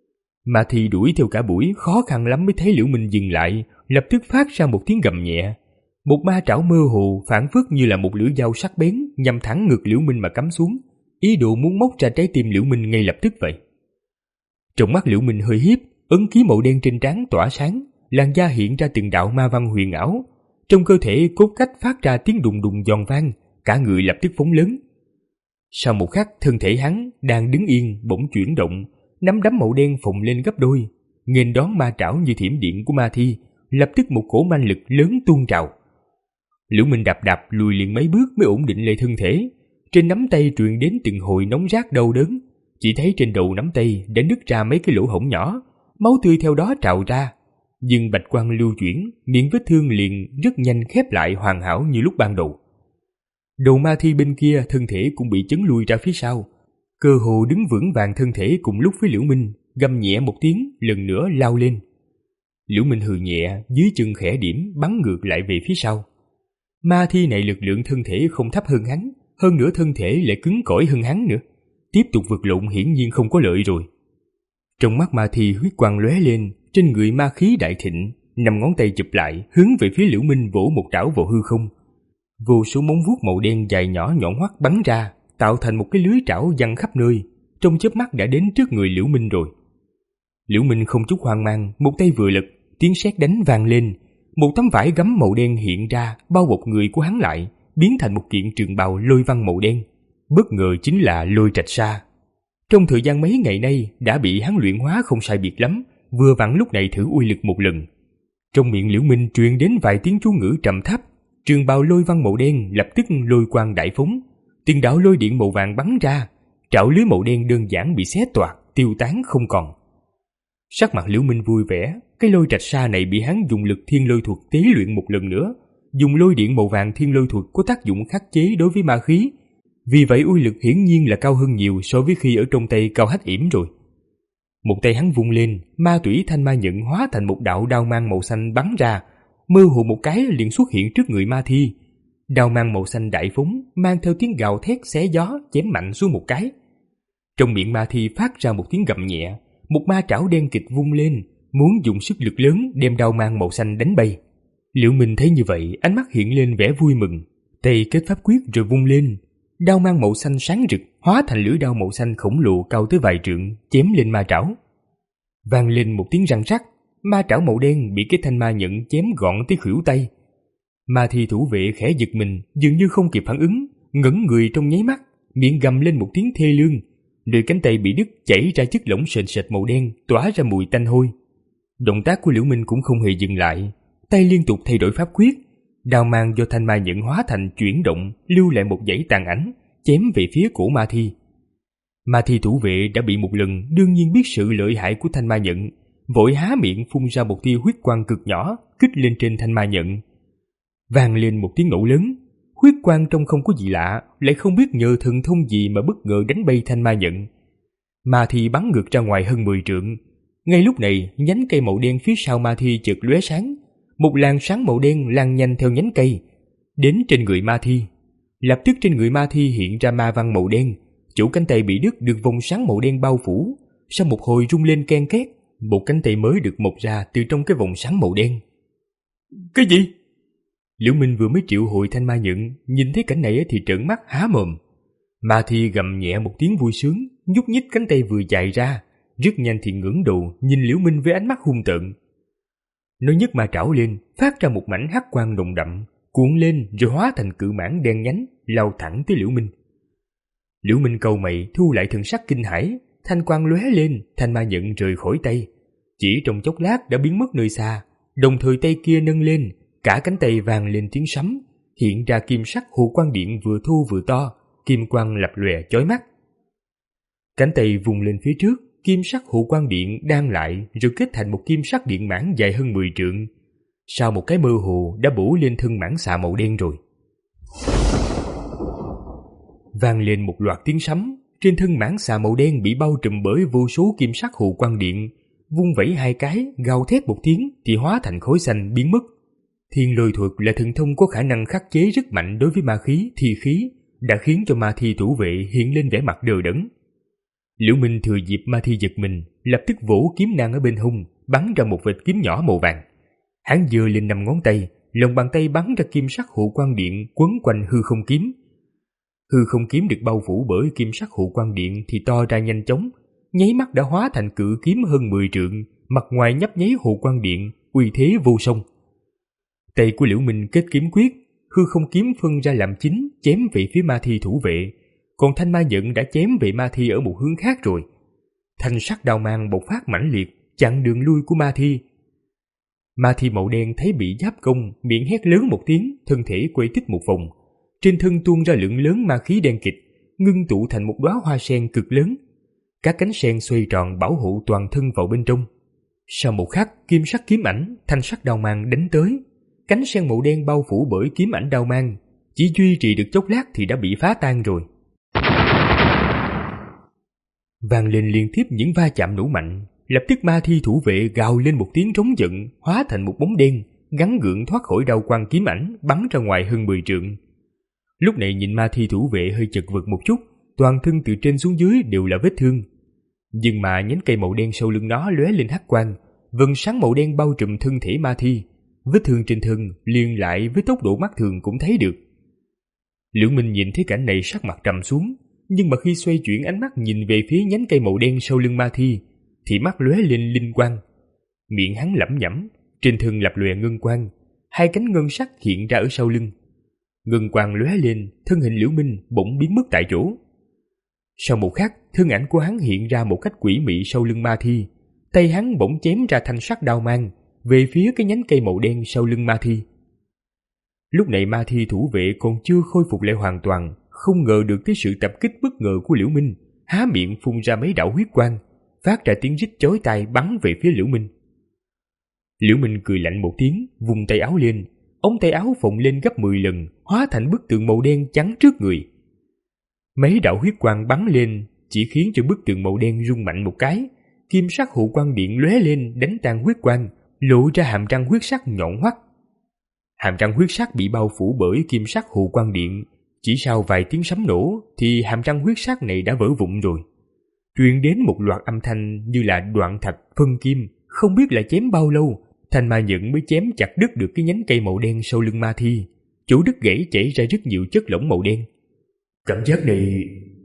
Ma thi đuổi theo cả buổi, khó khăn lắm mới thấy Liễu Minh dừng lại, lập tức phát ra một tiếng gầm nhẹ. Một ma trảo mơ hồ phảng phất như là một lưỡi dao sắc bén nhằm thẳng ngực Liễu Minh mà cắm xuống, ý đồ muốn móc ra trái tim Liễu Minh ngay lập tức vậy. Trong mắt Liễu Minh hơi hiếp, ấn ký màu đen trên trán tỏa sáng, làn da hiện ra từng đạo ma văn huyền ảo, trong cơ thể cốt cách phát ra tiếng đùng đùng giòn vang, cả người lập tức phóng lớn. Sau một khắc, thân thể hắn đang đứng yên bỗng chuyển động, nắm đấm màu đen phồng lên gấp đôi, nghênh đón ma trảo như thiểm điện của ma thi, lập tức một cổ manh lực lớn tuôn trào. Liễu Minh đạp đạp lùi liền mấy bước mới ổn định lại thân thể, trên nắm tay truyền đến từng hồi nóng rát đau đớn, chỉ thấy trên đầu nắm tay đã nứt ra mấy cái lỗ hổng nhỏ, máu tươi theo đó trào ra, nhưng bạch quang lưu chuyển, miệng vết thương liền rất nhanh khép lại hoàn hảo như lúc ban đầu. Đầu ma thi bên kia thân thể cũng bị chấn lùi ra phía sau, cơ hồ đứng vững vàng thân thể cùng lúc với Liễu Minh, gầm nhẹ một tiếng lần nữa lao lên. Liễu Minh hừ nhẹ, dưới chân khẽ điểm bắn ngược lại về phía sau. Ma thi này lực lượng thân thể không thấp hơn hắn, hơn nữa thân thể lại cứng cỏi hơn hắn nữa, tiếp tục vượt lộn hiển nhiên không có lợi rồi. Trong mắt ma thi huyết quang lóe lên, trên người ma khí đại thịnh, năm ngón tay chụp lại hướng về phía Liễu Minh vỗ một trảo vào hư không. Vô số móng vuốt màu đen dài nhỏ nhọn hoắt bắn ra, tạo thành một cái lưới trảo giăng khắp nơi, trong chớp mắt đã đến trước người Liễu Minh rồi. Liễu Minh không chút hoang mang, một tay vừa lật, tiếng sét đánh vang lên, một tấm vải gấm màu đen hiện ra bao bọc người của hắn lại, biến thành một kiện trường bào lôi văn màu đen. Bất ngờ chính là Lôi Trạch Sa. Trong thời gian mấy ngày nay đã bị hắn luyện hóa không sai biệt lắm, vừa vặn lúc này thử uy lực một lần. Trong miệng Liễu Minh truyền đến vài tiếng chú ngữ trầm thấp, trường bào lôi văn màu đen lập tức lôi quang đại phóng, từng đạo lôi điện màu vàng bắn ra, trảo lưới màu đen đơn giản bị xé toạc, tiêu tán không còn. Sắc mặt Liễu Minh vui vẻ, cái Lôi Trạch Sa này bị hắn dùng lực thiên lôi thuật tế luyện một lần nữa, dùng lôi điện màu vàng thiên lôi thuật có tác dụng khắc chế đối với ma khí, vì vậy uy lực hiển nhiên là cao hơn nhiều so với khi ở trong tay Cao Hách Yểm rồi. Một tay hắn vung lên, ma tủy thanh ma nhận hóa thành một đạo đao mang màu xanh bắn ra, mơ hồ một cái liền xuất hiện trước người ma thi. Đao mang màu xanh đại phóng, mang theo tiếng gào thét xé gió chém mạnh xuống một cái. Trong miệng ma thi phát ra một tiếng gầm nhẹ, một ma trảo đen kịch vung lên, muốn dùng sức lực lớn đem đao mang màu xanh đánh bay. Liễu Minh thấy như vậy, ánh mắt hiện lên vẻ vui mừng, tay kết pháp quyết rồi vung lên, đao mang màu xanh sáng rực hóa thành lưỡi đao màu xanh khổng lồ cao tới vài trượng chém lên ma trảo. Vang lên một tiếng răng rắc, ma trảo màu đen bị cái thanh ma nhận chém gọn tới khuỷu tay. Ma thi thủ vệ khẽ giật mình, dường như không kịp phản ứng, ngẩn người trong nháy mắt, miệng gầm lên một tiếng thê lương, nơi cánh tay bị đứt chảy ra chất lỏng sền sệt màu đen tỏa ra mùi tanh hôi. Động tác của Liễu Minh cũng không hề dừng lại, tay liên tục thay đổi pháp quyết, đao mang do thanh ma nhẫn hóa thành chuyển động, lưu lại một dãy tàn ảnh, chém về phía cổ ma thi. Ma thi thủ vệ đã bị một lần đương nhiên biết sự lợi hại của thanh ma nhẫn, vội há miệng phun ra một tia huyết quang cực nhỏ kích lên trên thanh ma nhẫn. Vang lên một tiếng nổ lớn, huyết quang trông không có gì lạ, lại không biết nhờ thần thông gì mà bất ngờ đánh bay thanh ma nhẫn. Ma thi bắn ngược ra ngoài hơn mười trượng. Ngay lúc này, nhánh cây màu đen phía sau ma thi chợt lóe sáng, một làn sáng màu đen lan nhanh theo nhánh cây đến trên người ma thi. Lập tức trên người ma thi hiện ra ma văn màu đen, chỗ cánh tay bị đứt được vòng sáng màu đen bao phủ. Sau một hồi rung lên ken két, một cánh tay mới được mọc ra từ trong cái vòng sáng màu đen. Cái gì? Liễu Minh vừa mới triệu hồi thanh ma nhẫn, nhìn thấy cảnh này thì trợn mắt há mồm. Ma thi gầm nhẹ một tiếng vui sướng, nhúc nhích cánh tay vừa dài ra, rất nhanh thì ngẩng đầu nhìn Liễu Minh với ánh mắt hung tợn. Nó nhấc ma trảo lên, phát ra một mảnh hắc quang nồng đậm, cuộn lên rồi hóa thành cự mãng đen nhánh, lao thẳng tới Liễu Minh. Liễu Minh cau mày, thu lại thần sắc kinh hãi, thanh quang lóe lên, thanh ma nhẫn rời khỏi tay, chỉ trong chốc lát đã biến mất nơi xa. Đồng thời tay kia nâng lên, cả cánh tay vang lên tiếng sấm, hiện ra kim sắc hồ quang điện vừa thu vừa to, kim quang lập lòe chói mắt. Cánh tay vùng lên phía trước, kim sắc hồ quang điện đan lại rồi kết thành một kim sắc điện mãng dài hơn mười trượng. Sau một cái mơ hồ đã bổ lên thân mãng xà màu đen rồi. Vang lên một loạt tiếng sấm, trên thân mãng xà màu đen bị bao trùm bởi vô số kim sắc hồ quang điện, vung vẩy hai cái, gào thét một tiếng thì hóa thành khối xanh biến mất. Thiên lôi thuật là thần thông có khả năng khắc chế rất mạnh đối với ma khí, thi khí, đã khiến cho ma thi thủ vệ hiện lên vẻ mặt đờ đẫn. Liễu Minh thừa dịp ma thi giật mình, lập tức vỗ kiếm nang ở bên hông, bắn ra một vệt kiếm nhỏ màu vàng. Hắn giơ lên năm ngón tay, lòng bàn tay bắn ra kim sắc hộ quang điện quấn quanh hư không kiếm. Hư không kiếm được bao phủ bởi kim sắc hộ quang điện thì to ra nhanh chóng, nháy mắt đã hóa thành cự kiếm hơn mười trượng, mặt ngoài nhấp nháy hộ quang điện, uy thế vô song. Tay của Liễu Minh kết kiếm quyết, hư không kiếm phân ra làm chính, chém về phía ma thi thủ vệ, còn thanh ma nhẫn đã chém về ma thi ở một hướng khác rồi. Thanh sắc đao mang bộc phát mãnh liệt, chặn đường lui của ma thi. Ma thi màu đen thấy bị giáp công, miệng hét lớn một tiếng, thân thể quay tít một vòng, trên thân tuôn ra lượng lớn ma khí đen kịt, ngưng tụ thành một đóa hoa sen cực lớn. Các cánh sen xoay tròn bảo hộ toàn thân vào bên trong. Sau một khắc, kim sắc kiếm ảnh, thanh sắc đao mang đánh tới. Cánh sen màu đen bao phủ bởi kiếm ảnh đao mang, chỉ duy trì được chốc lát thì đã bị phá tan rồi. Vang lên liên tiếp những va chạm nổ mạnh, lập tức ma thi thủ vệ gào lên một tiếng trống giận, hóa thành một bóng đen, gắn gượng thoát khỏi đao quang kiếm ảnh, bắn ra ngoài hơn mười trượng. Lúc này nhìn ma thi thủ vệ hơi chật vật một chút, toàn thân từ trên xuống dưới đều là vết thương. Nhưng mà nhánh cây màu đen sau lưng nó lóe lên hắc quang, vầng sáng màu đen bao trùm thân thể ma thi, vết thương trên thân liền lại với tốc độ mắt thường cũng thấy được. Liễu Minh nhìn thấy cảnh này sắc mặt trầm xuống, nhưng mà khi xoay chuyển ánh mắt nhìn về phía nhánh cây màu đen sau lưng ma thi, thì mắt lóe lên linh quang. Miệng hắn lẩm nhẩm, trên thân lập lòe ngân quang, hai cánh ngân sắc hiện ra ở sau lưng. Ngân quang lóe lên, thân hình Liễu Minh bỗng biến mất tại chỗ. Sau một khắc, thân ảnh của hắn hiện ra một cách quỷ mị sau lưng ma thi, tay hắn bỗng chém ra thanh sắc đao mang về phía cái nhánh cây màu đen sau lưng ma thi. Lúc này ma thi thủ vệ còn chưa khôi phục lại hoàn toàn, không ngờ được tới sự tập kích bất ngờ của Liễu Minh, há miệng phun ra mấy đạo huyết quang, phát ra tiếng rít chói tai bắn về phía Liễu Minh. Liễu Minh cười lạnh một tiếng, vung tay áo lên, ống tay áo phồng lên gấp mười lần, hóa thành bức tường màu đen chắn trước người. Mấy đạo huyết quang bắn lên, chỉ khiến cho bức tường màu đen rung mạnh một cái, kim sắc hộ quang điện lóe lên đánh tan huyết quang, lộ ra hàm răng huyết sắc nhọn hoắt. Hàm răng huyết sắc bị bao phủ bởi kim sắc hộ quang điện, chỉ sau vài tiếng sấm nổ thì hàm răng huyết sắc này đã vỡ vụn rồi. Truyền đến một loạt âm thanh như là đoạn thạch phân kim, không biết là chém bao lâu, thanh ma nhẫn mới chém chặt đứt được cái nhánh cây màu đen sau lưng ma thi. Chỗ đứt gãy chảy ra rất nhiều chất lỏng màu đen. Cảm giác này...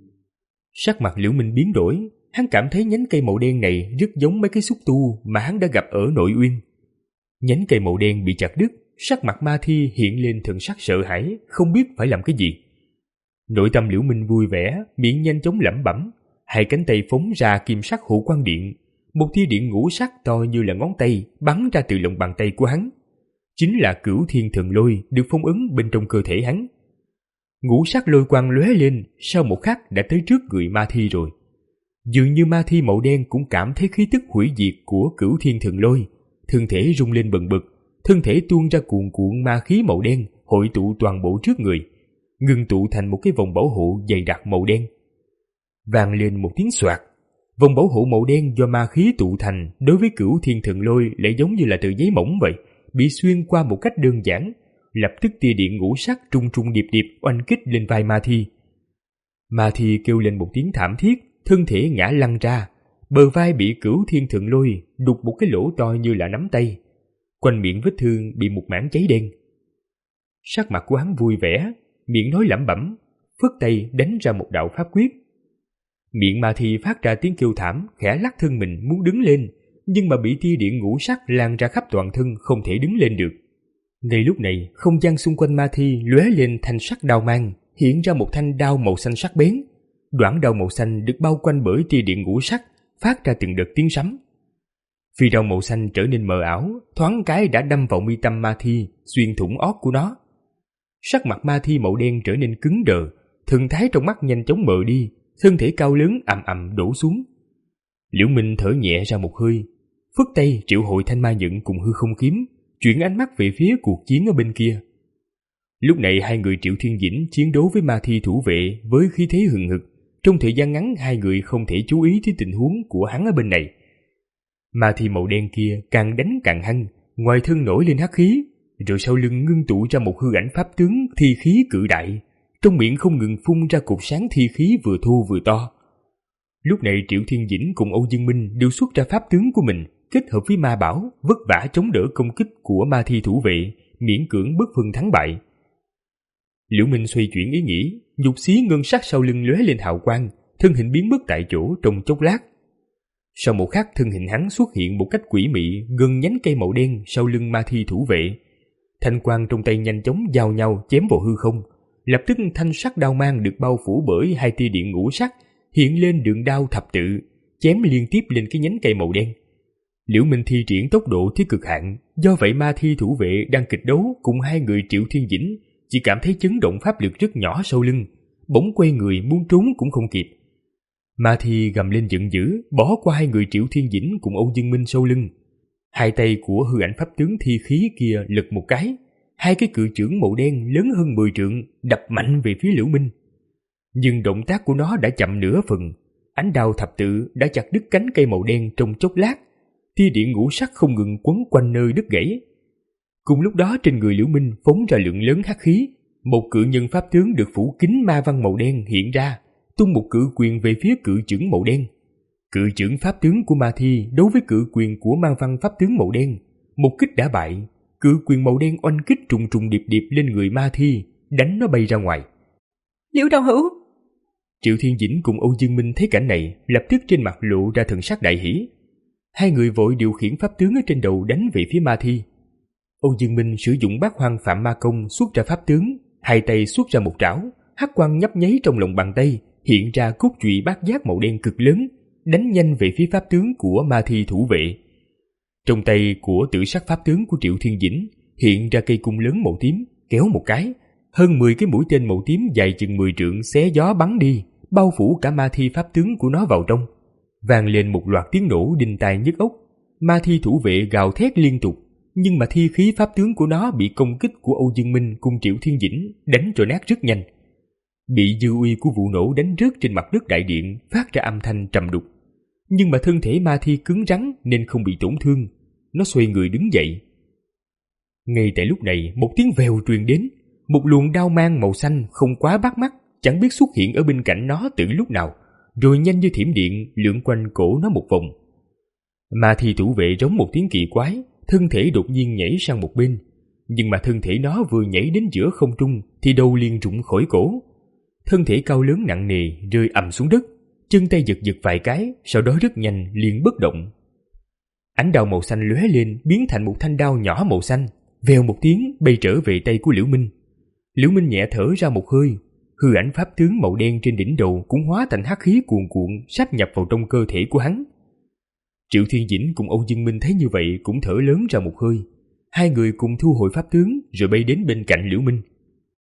Sắc mặt Liễu Minh biến đổi, hắn cảm thấy nhánh cây màu đen này rất giống mấy cái xúc tu mà hắn đã gặp ở Nội Uyên. Nhánh cây màu đen bị chặt đứt, sắc mặt ma thi hiện lên thần sắc sợ hãi, không biết phải làm cái gì. Nội tâm Liễu Minh vui vẻ, miệng nhanh chóng lẩm bẩm, hai cánh tay phóng ra kim sắc hộ quang điện, một tia điện ngũ sắc to như là ngón tay bắn ra từ lòng bàn tay của hắn. chính là Cửu Thiên Thần Lôi được phong ấn bên trong cơ thể hắn. Ngũ sắc lôi quang lóe lên, sau một khắc đã tới trước người Ma Thi rồi. Dường như Ma Thi màu đen cũng cảm thấy khí tức hủy diệt của Cửu Thiên Thần Lôi, thân thể rung lên bần bật, thân thể tuôn ra cuồn cuộn ma khí màu đen hội tụ toàn bộ trước người, ngưng tụ thành một cái vòng bảo hộ dày đặc màu đen. Vang lên một tiếng xoạt, vòng bảo hộ màu đen do ma khí tụ thành đối với Cửu Thiên Thần Lôi lại giống như là tờ giấy mỏng vậy, bị xuyên qua một cách đơn giản. Lập tức tia điện ngũ sắc trung trung điệp điệp oanh kích lên vai Ma Thi. Ma Thi kêu lên một tiếng thảm thiết, thân thể ngã lăn ra, bờ vai bị Cửu Thiên Thần Lôi đục một cái lỗ to như là nắm tay, quanh miệng vết thương bị một mảng cháy đen. Sắc mặt của hắn vui vẻ, miệng nói lẩm bẩm, phất tay đánh ra một đạo pháp quyết. Miệng Ma Thi phát ra tiếng kêu thảm, khẽ lắc thân mình muốn đứng lên, nhưng mà bị tia điện ngũ sắc lan ra khắp toàn thân, không thể đứng lên được. Ngay lúc này, không gian xung quanh Ma Thi lóe lên thanh sắc đao mang, hiện ra một thanh đao màu xanh sắc bén. Đoạn đao màu xanh được bao quanh bởi tia điện ngũ sắc, phát ra từng đợt tiếng sấm. Phi đao màu xanh trở nên mờ ảo, thoáng cái đã đâm vào mi tâm Ma Thi, xuyên thủng ót của nó. Sắc mặt Ma Thi màu đen trở nên cứng đờ, thần thái trong mắt nhanh chóng mờ đi, thân thể cao lớn ầm ầm đổ xuống. Liễu Minh thở nhẹ ra một hơi, phất tay triệu hồi thanh ma nhẫn cùng hư không kiếm, chuyển ánh mắt về phía cuộc chiến ở bên kia. Lúc này hai người Triệu Thiên Dĩnh chiến đấu với Ma Thi thủ vệ với khí thế hừng hực. Trong thời gian ngắn hai người không thể chú ý tới tình huống của hắn ở bên này. Ma Thi màu đen kia càng đánh càng hăng, ngoài thân nổi lên hắc khí, rồi sau lưng ngưng tụ ra một hư ảnh pháp tướng thi khí cự đại, trong miệng không ngừng phun ra cột sáng thi khí vừa thô vừa to. Lúc này Triệu Thiên Dĩnh cùng Âu Dương Minh đều xuất ra pháp tướng của mình, kết hợp với ma bảo, vất vả chống đỡ công kích của Ma Thi thủ vệ, miễn cưỡng bất phân thắng bại. Liễu Minh xoay chuyển ý nghĩ, nhục xí ngân sắc sau lưng lóe lên hào quang, thân hình biến mất tại chỗ trong chốc lát. Sau một khắc, thân hình hắn xuất hiện một cách quỷ mị gần nhánh cây màu đen sau lưng Ma Thi thủ vệ. Thanh quang trong tay nhanh chóng giao nhau chém vào hư không, lập tức thanh sắc đao mang được bao phủ bởi hai tia điện ngũ sắc, hiện lên đường đao thập tự, chém liên tiếp lên cái nhánh cây màu đen. Liễu Minh thi triển tốc độ tới cực hạn, do vậy Ma Thi thủ vệ đang kịch đấu cùng hai người Triệu Thiên Dĩnh chỉ cảm thấy chấn động pháp lực rất nhỏ sau lưng, bỗng quay người muốn trốn cũng không kịp. Ma Thi gầm lên giận dữ, bỏ qua hai người Triệu Thiên Dĩnh cùng Âu Dương Minh sau lưng. Hai tay của hư ảnh pháp tướng thi khí kia lật một cái, hai cái cự chưởng màu đen lớn hơn mười trượng đập mạnh về phía Liễu Minh. Nhưng động tác của nó đã chậm nửa phần, ánh đao thập tự đã chặt đứt cánh cây màu đen trong chốc lát, tia điện ngũ sắc không ngừng quấn quanh nơi đứt gãy. Cùng lúc đó trên người Liễu Minh phóng ra lượng lớn hắc khí, một cự nhân pháp tướng được phủ kín ma văn màu đen hiện ra, tung một cự quyền về phía cự chưởng màu đen. Cự chưởng pháp tướng của Ma Thi đối với cự quyền của ma văn pháp tướng màu đen, một kích đã bại, cự quyền màu đen oanh kích trùng trùng điệp điệp lên người Ma Thi, đánh nó bay ra ngoài. Liễu đạo hữu! Triệu Thiên Dĩnh cùng Âu Dương Minh thấy cảnh này, lập tức trên mặt lộ ra thần sắc đại hỉ. Hai người vội điều khiển pháp tướng ở trên đầu đánh về phía Ma Thi. Âu Dương Minh sử dụng bát hoang phạm ma công xuất ra pháp tướng, hai tay xuất ra một trảo, hắc quang nhấp nháy trong lòng bàn tay, hiện ra cốt trụy bát giác màu đen cực lớn, đánh nhanh về phía pháp tướng của Ma Thi thủ vệ. Trong tay của tử sắc pháp tướng của Triệu Thiên Dĩnh hiện ra cây cung lớn màu tím, kéo một cái, hơn mười cái mũi tên màu tím dài chừng mười trượng xé gió bắn đi, bao phủ cả Ma Thi pháp tướng của nó vào trong. Vang lên một loạt tiếng nổ đinh tai nhức óc. Ma Thi thủ vệ gào thét liên tục, nhưng mà thi khí pháp tướng của nó bị công kích của Âu Dương Minh cùng Triệu Thiên Dĩnh đánh cho nát rất nhanh. Bị dư uy của vụ nổ đánh rớt trên mặt đất đại điện, phát ra âm thanh trầm đục. Nhưng mà thân thể Ma Thi cứng rắn nên không bị tổn thương. Nó xoay người đứng dậy. Ngay tại lúc này, một tiếng vèo truyền đến, một luồng đao mang màu xanh không quá bắt mắt, chẳng biết xuất hiện ở bên cạnh nó từ lúc nào, rồi nhanh như thiểm điện lượn quanh cổ nó một vòng. Ma Thi thủ vệ rống một tiếng kỳ quái, thân thể đột nhiên nhảy sang một bên, nhưng mà thân thể nó vừa nhảy đến giữa không trung thì đầu liền rụng khỏi cổ. Thân thể cao lớn nặng nề rơi ầm xuống đất, chân tay giật giật vài cái, sau đó rất nhanh liền bất động. Ánh đao màu xanh lóe lên biến thành một thanh đao nhỏ màu xanh, vèo một tiếng bay trở về tay của Liễu Minh. Liễu Minh nhẹ thở ra một hơi, hư ảnh pháp tướng màu đen trên đỉnh đầu cũng hóa thành hắc khí cuồn cuộn sáp nhập vào trong cơ thể của hắn. Triệu Thiên Dĩnh cùng Âu Dương Minh thấy như vậy cũng thở lớn ra một hơi. hai người cùng thu hồi pháp tướng rồi bay đến bên cạnh Liễu Minh.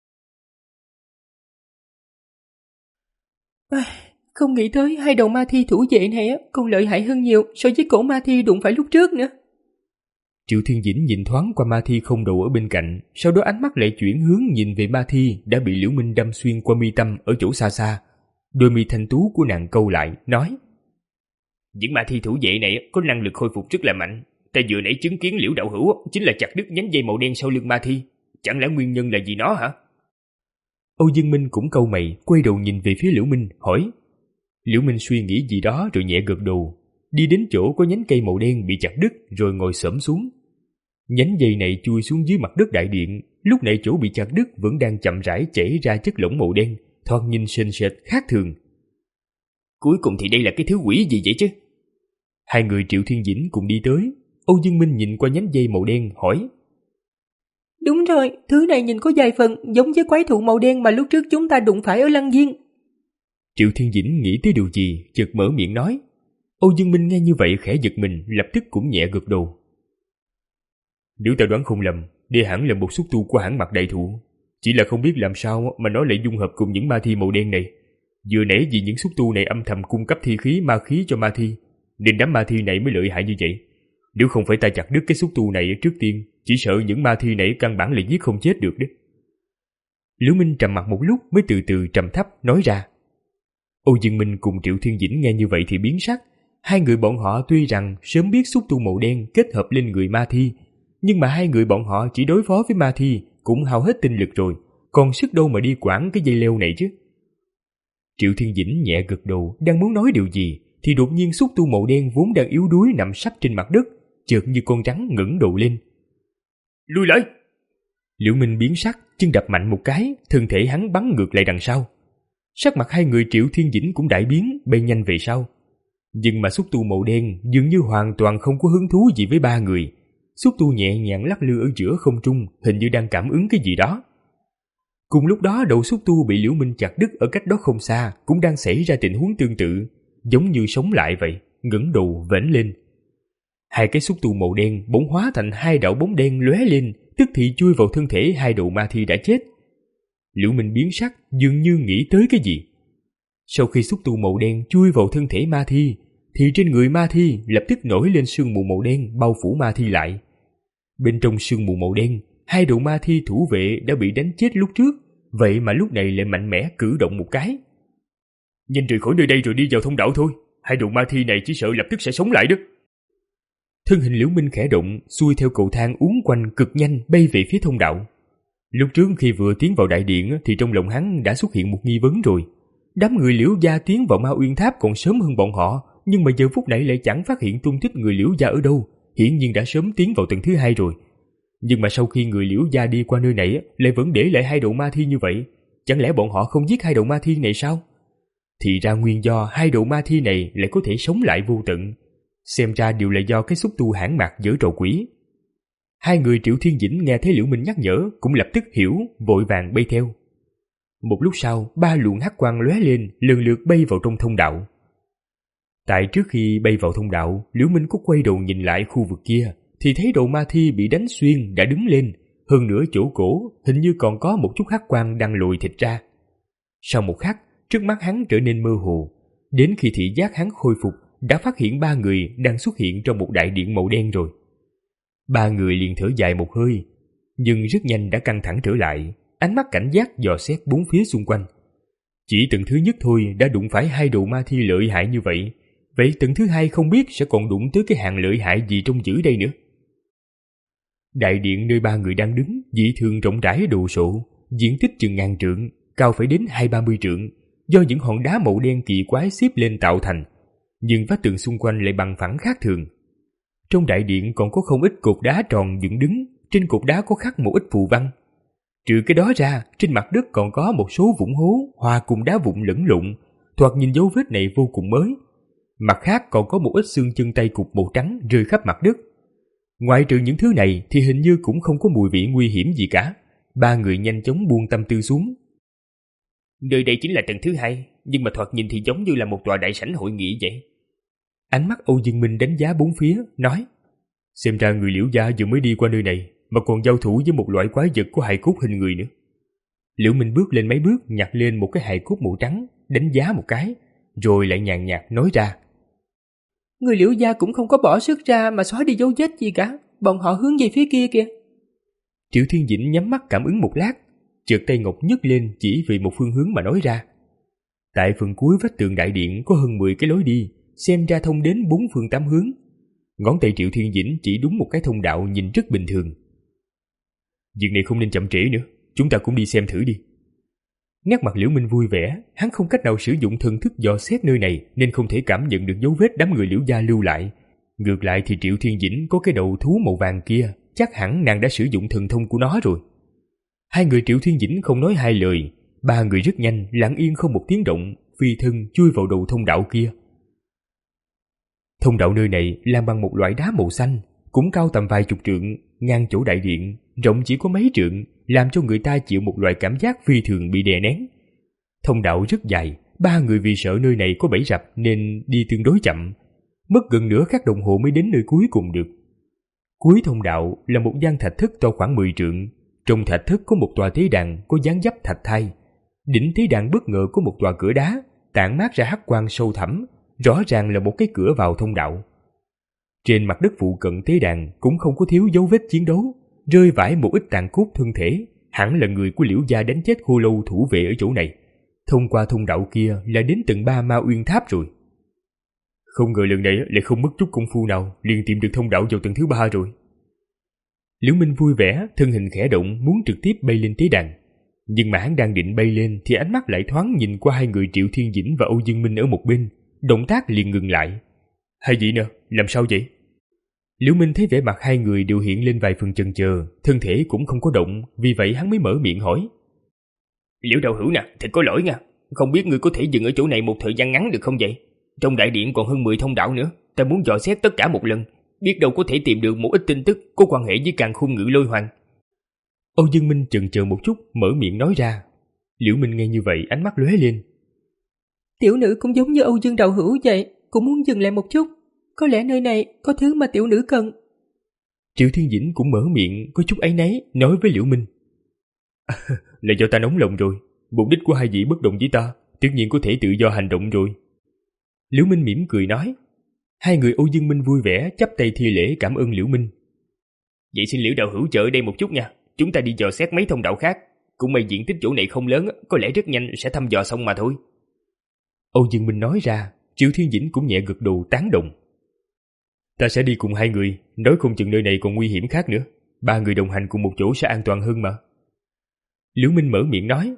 À, không nghĩ tới hai đầu ma thi thủ vệ này còn lợi hại hơn nhiều so với cổ ma thi đụng phải lúc trước nữa. Triệu Thiên Dĩnh nhìn thoáng qua ma thi không đầu ở bên cạnh, sau đó ánh mắt lại chuyển hướng nhìn về ma thi đã bị Liễu Minh đâm xuyên qua mi tâm ở chỗ xa xa. Đôi mi thanh tú của nàng câu lại, nói: Những ma thi thủ vệ này có năng lực khôi phục rất là mạnh. Ta vừa nãy chứng kiến Liễu đạo hữu chính là chặt đứt nhánh dây màu đen sau lưng ma thi. Chẳng lẽ nguyên nhân là vì nó hả? Âu Dương Minh cũng câu mày, quay đầu nhìn về phía Liễu Minh, hỏi. Liễu Minh suy nghĩ gì đó rồi nhẹ gật đầu, đi đến chỗ có nhánh cây màu đen bị chặt đứt rồi ngồi xổm xuống. Nhánh dây này chui xuống dưới mặt đất đại điện, lúc này chỗ bị chặt đứt vẫn đang chậm rãi chảy ra chất lỏng màu đen, thoạt nhìn sền sệt khác thường. Cuối cùng thì đây là cái thứ quỷ gì vậy chứ? Hai người Triệu Thiên Dĩnh cùng đi tới. Âu Dương Minh nhìn qua nhánh dây màu đen hỏi. Đúng rồi, thứ này nhìn có vài phần giống với quái thụ màu đen mà lúc trước chúng ta đụng phải ở Lăng Viên. Triệu Thiên Dĩnh nghĩ tới điều gì, chợt mở miệng nói. Âu Dương Minh nghe như vậy khẽ giật mình, lập tức cũng nhẹ gật đầu. Nếu ta đoán không lầm, đây hẳn là một xúc tu của hãng Mạc Đại Thụ. Chỉ là không biết làm sao mà nó lại dung hợp cùng những ma thi màu đen này. Vừa nãy vì những xúc tu này âm thầm cung cấp thi khí ma khí cho ma thi, nên đám ma thi này mới lợi hại như vậy. Nếu không phải ta chặt đứt cái xúc tu này trước tiên, chỉ sợ những ma thi này căn bản là giết không chết được đấy. Liễu Minh trầm mặt một lúc mới từ từ trầm thấp nói ra. Âu Dương Minh cùng Triệu Thiên Dĩnh nghe như vậy thì biến sắc. Hai người bọn họ tuy rằng sớm biết xúc tu màu đen kết hợp lên người ma thi, nhưng mà hai người bọn họ chỉ đối phó với ma thi cũng hao hết tinh lực rồi, còn sức đâu mà đi quản cái dây leo này chứ. Triệu Thiên Dĩnh nhẹ gật đầu, đang muốn nói điều gì thì đột nhiên xúc tu màu đen vốn đang yếu đuối nằm sắp trên mặt đất, chợt như con rắn ngẩng đầu lên. Lùi lại! Liễu Minh biến sắc, chân đập mạnh một cái, thân thể hắn bắn ngược lại đằng sau. Sắc mặt hai người Triệu Thiên Dĩnh cũng đại biến, bay nhanh về sau. Nhưng mà xúc tu màu đen dường như hoàn toàn không có hứng thú gì với ba người. Xúc tu nhẹ nhàng lắc lư ở giữa không trung, hình như đang cảm ứng cái gì đó. Cùng lúc đó đầu xúc tu bị Liễu Minh chặt đứt ở cách đó không xa cũng đang xảy ra tình huống tương tự, giống như sống lại vậy, ngẩng đầu vểnh lên. Hai cái xúc tu màu đen bỗng hóa thành hai đạo bóng đen lóe lên, tức thì chui vào thân thể hai đầu ma thi đã chết. Liễu Minh biến sắc, dường như nghĩ tới cái gì. Sau khi xúc tu màu đen chui vào thân thể ma thi, thì trên người ma thi lập tức nổi lên sương mù màu đen bao phủ ma thi lại. Bên trong sương mù màu đen, hai đầu ma thi thủ vệ đã bị đánh chết lúc trước, vậy mà lúc này lại mạnh mẽ cử động một cái. Nhanh rời khỏi nơi đây rồi đi vào thông đạo thôi, hai đầu ma thi này chỉ sợ lập tức sẽ sống lại đó. Thân hình Liễu Minh khẽ động, xuôi theo cầu thang uốn quanh cực nhanh bay về phía thông đạo. Lúc trước khi vừa tiến vào đại điện thì trong lòng hắn đã xuất hiện một nghi vấn rồi. Đám người Liễu gia tiến vào Ma Uyên Tháp còn sớm hơn bọn họ, nhưng mà giờ phút này lại chẳng phát hiện tung tích người Liễu gia ở đâu, hiển nhiên đã sớm tiến vào tầng thứ hai rồi. Nhưng mà sau khi người Liễu gia đi qua nơi này lại vẫn để lại hai đầu ma thi như vậy, chẳng lẽ bọn họ không giết hai đầu ma thi này sao? Thì ra nguyên do hai đầu ma thi này lại có thể sống lại vô tận, xem ra đều là do cái xúc tu hãng Mạc giở trò quỷ. Hai người Triệu Thiên Dĩnh nghe thấy Liễu Minh nhắc nhở cũng lập tức hiểu, vội vàng bay theo. Một lúc sau, ba luồng hắc quang lóe lên, lần lượt bay vào trong thông đạo. Tại trước khi bay vào thông đạo, Liễu Minh có quay đầu nhìn lại khu vực kia, thì thấy đầu ma thi bị đánh xuyên đã đứng lên, hơn nữa chỗ cổ hình như còn có một chút hắc quang đang lồi thịt ra. Sau một khắc, trước mắt hắn trở nên mơ hồ, đến khi thị giác hắn khôi phục, đã phát hiện ba người đang xuất hiện trong một đại điện màu đen rồi. Ba người liền thở dài một hơi, nhưng rất nhanh đã căng thẳng trở lại, ánh mắt cảnh giác dò xét bốn phía xung quanh. Chỉ tầng thứ nhất thôi đã đụng phải hai đầu ma thi lợi hại như vậy, vậy tầng thứ hai không biết sẽ còn đụng tới cái hàng lợi hại gì trong dữ đây nữa. Đại điện nơi ba người đang đứng dị thường rộng rãi đồ sộ, diện tích chừng ngàn trượng, cao phải đến hai ba mươi trượng, do những hòn đá màu đen kỳ quái xếp lên tạo thành, nhưng vách tường xung quanh lại bằng phẳng khác thường. Trong đại điện còn có không ít cột đá tròn dựng đứng, trên cột đá có khắc một ít phù văn. Trừ cái đó ra, trên mặt đất còn có một số vũng hố hòa cùng đá vụn lẫn lộn, thoạt nhìn dấu vết này vô cùng mới. Mặt khác còn có một ít xương chân tay cụt màu trắng rơi khắp mặt đất. Ngoại trừ những thứ này thì hình như cũng không có mùi vị nguy hiểm gì cả. Ba người nhanh chóng buông tâm tư xuống. Nơi đây chính là tầng thứ hai, nhưng mà thoạt nhìn thì giống như là một tòa đại sảnh hội nghị vậy. Ánh mắt Âu Dương Minh đánh giá bốn phía, nói: Xem ra người Liễu gia vừa mới đi qua nơi này, mà còn giao thủ với một loại quái vật có hài cốt hình người nữa. Liễu Minh bước lên mấy bước, nhặt lên một cái hài cốt màu trắng, đánh giá một cái, rồi lại nhàn nhạt nói ra. Người Liễu gia cũng không có bỏ sức ra mà xóa đi dấu vết gì cả, bọn họ hướng về phía kia kìa. Triệu Thiên Dĩnh nhắm mắt cảm ứng một lát, chợt tay ngọc nhấc lên chỉ về một phương hướng mà nói ra. Tại phần cuối vách tường đại điện có hơn mười cái lối đi, xem ra thông đến bốn phương tám hướng. Ngón tay Triệu Thiên Dĩnh chỉ đúng một cái thông đạo nhìn rất bình thường. Việc này không nên chậm trễ nữa, chúng ta cũng đi xem thử đi. Nét mặt Liễu Minh vui vẻ, hắn không cách nào sử dụng thần thức dò xét nơi này nên không thể cảm nhận được dấu vết đám người Liễu gia lưu lại. Ngược lại thì Triệu Thiên Dĩnh có cái đầu thú màu vàng kia, chắc hẳn nàng đã sử dụng thần thông của nó rồi. Hai người Triệu Thiên Dĩnh không nói hai lời, ba người rất nhanh, lặng yên không một tiếng động, phi thân chui vào đầu thông đạo kia. Thông đạo nơi này làm bằng một loại đá màu xanh, cũng cao tầm vài chục trượng, ngang chỗ đại điện, rộng chỉ có mấy trượng, làm cho người ta chịu một loại cảm giác phi thường bị đè nén. Thông đạo rất dài, ba người vì sợ nơi này có bẫy rập nên đi tương đối chậm, mất gần nửa khắc đồng hồ mới đến nơi cuối cùng được. Cuối thông đạo là một gian thạch thất to khoảng mười trượng, trong thạch thất có một tòa tế đàn có dáng dấp thạch thai. Đỉnh tế đàn bất ngờ có một tòa cửa đá, tản mát ra hắc quang sâu thẳm, rõ ràng là một cái cửa vào thông đạo. Trên mặt đất phụ cận tế đàn cũng không có thiếu dấu vết chiến đấu, rơi vãi một ít tàn cốt thân thể, hẳn là người của Liễu gia đánh chết Khô Lâu thủ vệ ở chỗ này. Thông qua thông đạo kia là đến tận ba Ma Uyên Tháp rồi. Không ngờ lần này lại không mất chút công phu nào, liền tìm được thông đạo vào tầng thứ ba rồi. Liễu Minh vui vẻ, thân hình khẽ động muốn trực tiếp bay lên tế đàn. Nhưng mà hắn đang định bay lên thì ánh mắt lại thoáng nhìn qua hai người Triệu Thiên Dĩnh và Âu Dương Minh ở một bên, động tác liền ngừng lại. Hai vị nè, làm sao vậy? Liễu Minh thấy vẻ mặt hai người đều hiện lên vài phần chần chờ, thân thể cũng không có động, vì vậy hắn mới mở miệng hỏi. Liễu đạo hữu nè, thật có lỗi nha, không biết ngươi có thể dừng ở chỗ này một thời gian ngắn được không vậy? Trong đại điện còn hơn mười thông đạo nữa, ta muốn dò xét tất cả một lần, biết đâu có thể tìm được một ít tin tức có quan hệ với Càn Khôn Ngự Lôi Hoàng. Âu Dương Minh chần chờ một chút, mở miệng nói ra. Liễu Minh nghe như vậy, ánh mắt lóe lên. Tiểu nữ cũng giống như Âu Dương đạo hữu vậy, cũng muốn dừng lại một chút. Có lẽ nơi này có thứ mà tiểu nữ cần. Triệu Thiên Dĩnh cũng mở miệng, có chút áy náy, nói với Liễu Minh. Là do ta nóng lòng rồi, mục đích của hai vị bất đồng với ta, tất nhiên có thể tự do hành động rồi. Liễu Minh mỉm cười nói. Hai người Âu Dương Minh vui vẻ, chắp tay thi lễ cảm ơn Liễu Minh. Vậy xin Liễu đạo hữu chờ ở đây một chút nha, chúng ta đi dò xét mấy thông đạo khác. Cũng may diện tích chỗ này không lớn, có lẽ rất nhanh sẽ thăm dò xong mà thôi. Âu Dương Minh nói ra, Triệu Thiên Dĩnh cũng nhẹ gật đầu tán đồng. Ta sẽ đi cùng hai người, nói không chừng nơi này còn nguy hiểm khác nữa. Ba người đồng hành cùng một chỗ sẽ an toàn hơn mà. Liễu Minh mở miệng nói.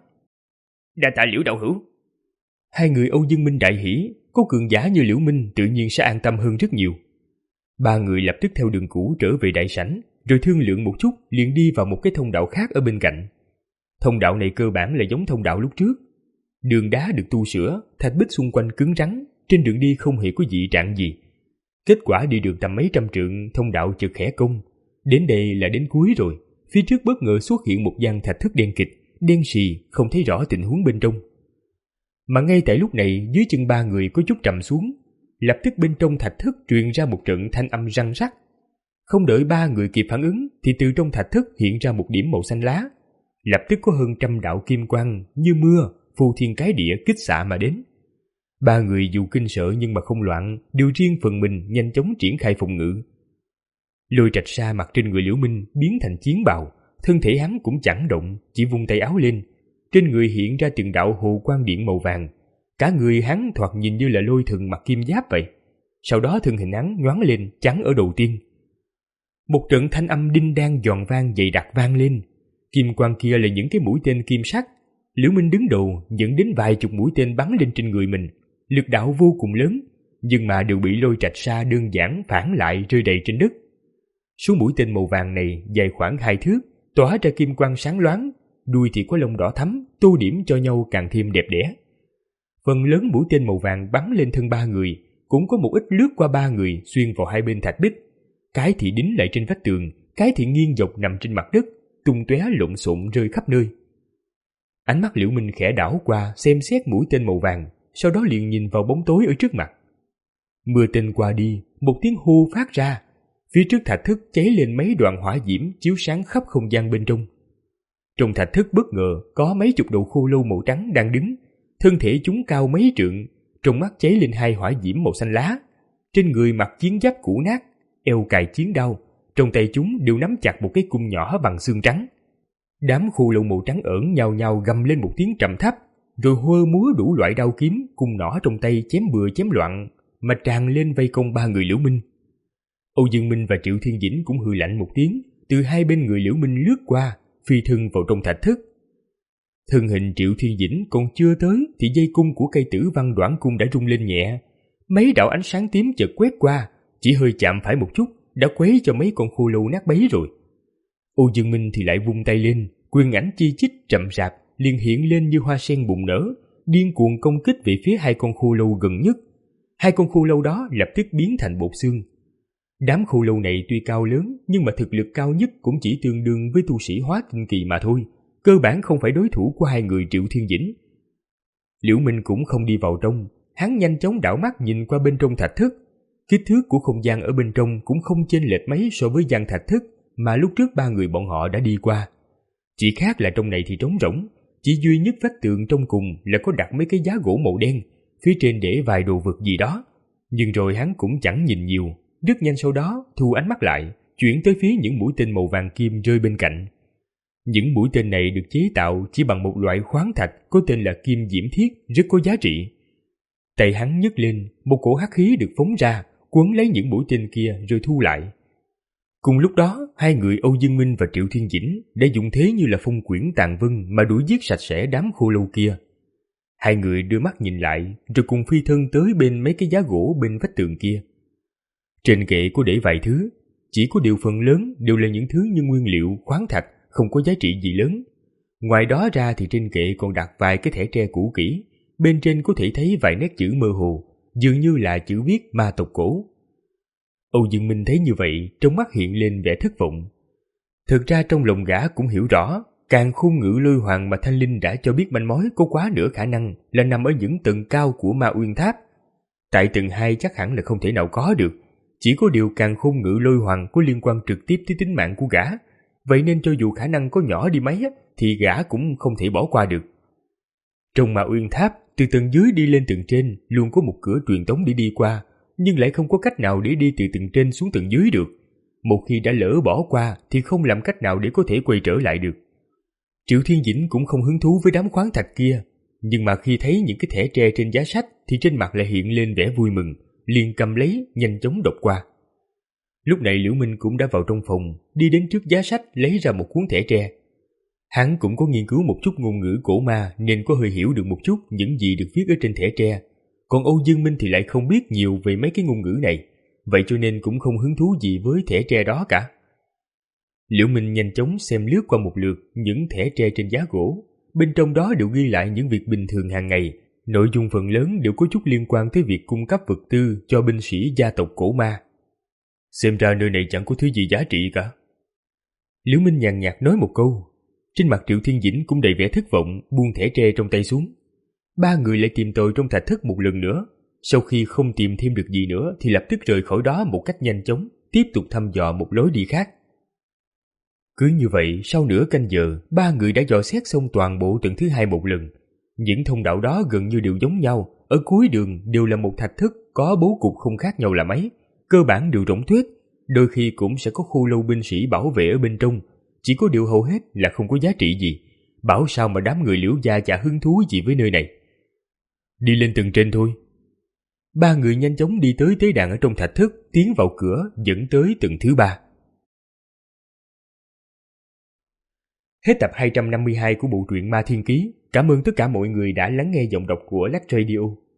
Đa tạ Liễu đạo hữu. Hai người Âu Dương Minh đại hỉ, có cường giả như Liễu Minh tự nhiên sẽ an tâm hơn rất nhiều. Ba người lập tức theo đường cũ trở về đại sảnh, rồi thương lượng một chút liền đi vào một cái thông đạo khác ở bên cạnh. Thông đạo này cơ bản là giống thông đạo lúc trước. Đường đá được tu sửa, thạch bích xung quanh cứng rắn, trên đường đi không hề có dị trạng gì. Kết quả đi được tầm mấy trăm trượng, thông đạo chợt khẽ cong. Đến đây là đến cuối rồi, phía trước bất ngờ xuất hiện một gian thạch thất đen kịt, đen sì, không thấy rõ tình huống bên trong. Mà ngay tại lúc này, dưới chân ba người có chút trầm xuống, lập tức bên trong thạch thất truyền ra một trận thanh âm răng rắc. Không đợi ba người kịp phản ứng thì từ trong thạch thất hiện ra một điểm màu xanh lá, lập tức có hơn trăm đạo kim quang như mưa phô thiên cái địa kích xạ mà đến. Ba người dù kinh sợ nhưng mà không loạn, đều riêng phần mình nhanh chóng triển khai phòng ngự. Lôi Trạch Sa mặc trên người Liễu Minh biến thành chiến bào, thân thể hắn cũng chẳng động, chỉ vung tay áo lên, trên người hiện ra từng đạo hồ quang điện màu vàng, cả người hắn thoạt nhìn như là Lôi Thần mặc kim giáp vậy. Sau đó thân hình hắn nhoáng lên chắn ở đầu tiên. Một trận thanh âm đinh đang giòn vang dày đặc vang lên, kim quang kia là những cái mũi tên kim sắc. Liễu Minh đứng đầu dẫn đến vài chục mũi tên bắn lên trên người mình, lực đạo vô cùng lớn, nhưng mà đều bị Lôi Trạch Sa đơn giản phản lại rơi đầy trên đất. Số mũi tên màu vàng này dài khoảng hai thước, tỏa ra kim quang sáng loáng, đuôi thì có lông đỏ thắm, tô điểm cho nhau càng thêm đẹp đẽ. Phần lớn mũi tên màu vàng bắn lên thân ba người, cũng có một ít lướt qua ba người xuyên vào hai bên thạch bích. Cái thì đính lại trên vách tường, cái thì nghiêng dọc nằm trên mặt đất, tung tóe lộn xộn rơi khắp nơi. Ánh mắt Liễu Minh khẽ đảo qua xem xét mũi tên màu vàng, sau đó liền nhìn vào bóng tối ở trước mặt. Mưa tên qua đi, một tiếng hô phát ra, Phía trước thạch thất cháy lên mấy đoàn hỏa diễm chiếu sáng khắp không gian bên trong. Trong thạch thất bất ngờ có mấy chục đầu khô lâu màu trắng đang đứng, thân thể chúng cao mấy trượng, trong mắt cháy lên hai hỏa diễm màu xanh lá. Trên người mặc chiến giáp cũ nát, eo cài chiến đao, trong tay chúng đều nắm chặt một cái cung nhỏ bằng xương trắng. Đám khô lâu màu trắng ẩn nhào nhào gầm lên một tiếng trầm thấp, rồi hơ múa đủ loại đao kiếm, cung nỏ trong tay chém bừa chém loạn, mà tràn lên vây công ba người Liễu Minh. Âu Dương Minh và Triệu Thiên Dĩnh cũng hừ lạnh một tiếng, từ hai bên người Liễu Minh lướt qua, phi thân vào trong thạch thất. Thân hình Triệu Thiên Dĩnh còn chưa tới thì dây cung của cây Tử Văn Đoản cung đã rung lên nhẹ. Mấy đạo ánh sáng tím chợt quét qua, chỉ hơi chạm phải một chút đã quấy cho mấy con khô lâu nát bấy rồi. Âu Dương Minh thì lại vung tay lên, quyền ảnh chi chít chậm rạp liền hiện lên như hoa sen bùng nở, điên cuồng công kích về phía hai con khô lâu gần nhất. Hai con khô lâu đó lập tức biến thành bột xương. Đám khô lâu này tuy cao lớn nhưng mà thực lực cao nhất cũng chỉ tương đương với tu sĩ hóa tinh kỳ mà thôi, cơ bản không phải đối thủ của hai người Triệu Thiên Dĩnh. Liễu Minh cũng không đi vào trong, hắn nhanh chóng đảo mắt nhìn qua bên trong thạch thất. Kích thước của không gian ở bên trong cũng không chênh lệch mấy so với gian thạch thất mà lúc trước ba người bọn họ đã đi qua. Chỉ khác là trong này thì trống rỗng, chỉ duy nhất vách tường trong cùng là có đặt mấy cái giá gỗ màu đen, phía trên để vài đồ vật gì đó. Nhưng rồi hắn cũng chẳng nhìn nhiều, rất nhanh sau đó thu ánh mắt lại, chuyển tới phía những mũi tên màu vàng kim rơi bên cạnh. Những mũi tên này được chế tạo chỉ bằng một loại khoáng thạch có tên là kim diễm thiết, rất có giá trị. Tay hắn nhấc lên, một cổ hắc khí được phóng ra, quấn lấy những mũi tên kia rồi thu lại. Cùng lúc đó, hai người Âu Dương Minh và Triệu Thiên Dĩnh đã dùng thế như là phong quyển tàn vân mà đuổi giết sạch sẽ đám khô lâu kia. Hai người đưa mắt nhìn lại, rồi cùng phi thân tới bên mấy cái giá gỗ bên vách tường kia. Trên kệ có để vài thứ, chỉ có điều phần lớn đều là những thứ như nguyên liệu, khoáng thạch, không có giá trị gì lớn. Ngoài đó ra thì trên kệ còn đặt vài cái thẻ tre cũ kỹ, bên trên có thể thấy vài nét chữ mơ hồ, dường như là chữ viết ma tộc cổ. Âu Dương Minh thấy như vậy, trong mắt hiện lên vẻ thất vọng. Thực ra trong lòng gã cũng hiểu rõ, càng khôn ngự lôi hoàng mà Thanh Linh đã cho biết manh mối có quá nửa khả năng là nằm ở những tầng cao của Ma Uyên Tháp. Tại tầng hai chắc hẳn là không thể nào có được, chỉ có điều càng khôn ngự lôi hoàng có liên quan trực tiếp tới tính mạng của gã, vậy nên cho dù khả năng có nhỏ đi mấy thì gã cũng không thể bỏ qua được. Trong Ma Uyên Tháp, từ tầng dưới đi lên tầng trên luôn có một cửa truyền tống để đi qua, nhưng lại không có cách nào để đi từ tầng trên xuống tầng dưới được. Một khi đã lỡ bỏ qua thì không làm cách nào để có thể quay trở lại được. Triệu Thiên Dĩnh cũng không hứng thú với đám khoáng thạch kia, nhưng mà khi thấy những cái thẻ tre trên giá sách thì trên mặt lại hiện lên vẻ vui mừng, liền cầm lấy nhanh chóng đọc qua. Lúc này Liễu Minh cũng đã vào trong phòng, đi đến trước giá sách lấy ra một cuốn thẻ tre. Hắn cũng có nghiên cứu một chút ngôn ngữ cổ ma nên có hơi hiểu được một chút những gì được viết ở trên thẻ tre. Còn Âu Dương Minh thì lại không biết nhiều về mấy cái ngôn ngữ này, vậy cho nên cũng không hứng thú gì với thẻ tre đó cả. Liễu Minh nhanh chóng xem lướt qua một lượt những thẻ tre trên giá gỗ, bên trong đó đều ghi lại những việc bình thường hàng ngày, nội dung phần lớn đều có chút liên quan tới việc cung cấp vật tư cho binh sĩ gia tộc cổ ma. Xem ra nơi này chẳng có thứ gì giá trị cả. Liễu Minh nhàn nhạt nói một câu. Trên mặt Triệu Thiên Dĩnh cũng đầy vẻ thất vọng, buông thẻ tre trong tay xuống. Ba người lại tìm tòi trong thạch thất một lần nữa. Sau khi không tìm thêm được gì nữa thì lập tức rời khỏi đó một cách nhanh chóng, tiếp tục thăm dò một lối đi khác. Cứ như vậy, sau nửa canh giờ, ba người đã dò xét xong toàn bộ tầng thứ hai một lần. Những thông đạo đó gần như đều giống nhau, ở cuối đường đều là một thạch thất có bố cục không khác nhau là mấy, cơ bản đều rỗng tuếch, đôi khi cũng sẽ có khô lâu binh sĩ bảo vệ ở bên trong, chỉ có điều hầu hết là không có giá trị gì. Bảo sao mà đám người Liễu gia chả hứng thú gì với nơi này. Đi lên tầng trên thôi. Ba người nhanh chóng đi tới tế đàn ở trong thạch thất, tiến vào cửa dẫn tới tầng thứ ba. Hết tập hai trăm năm mươi hai của bộ truyện Ma Thiên Ký. Cảm ơn tất cả mọi người đã lắng nghe giọng đọc của Lách Radio.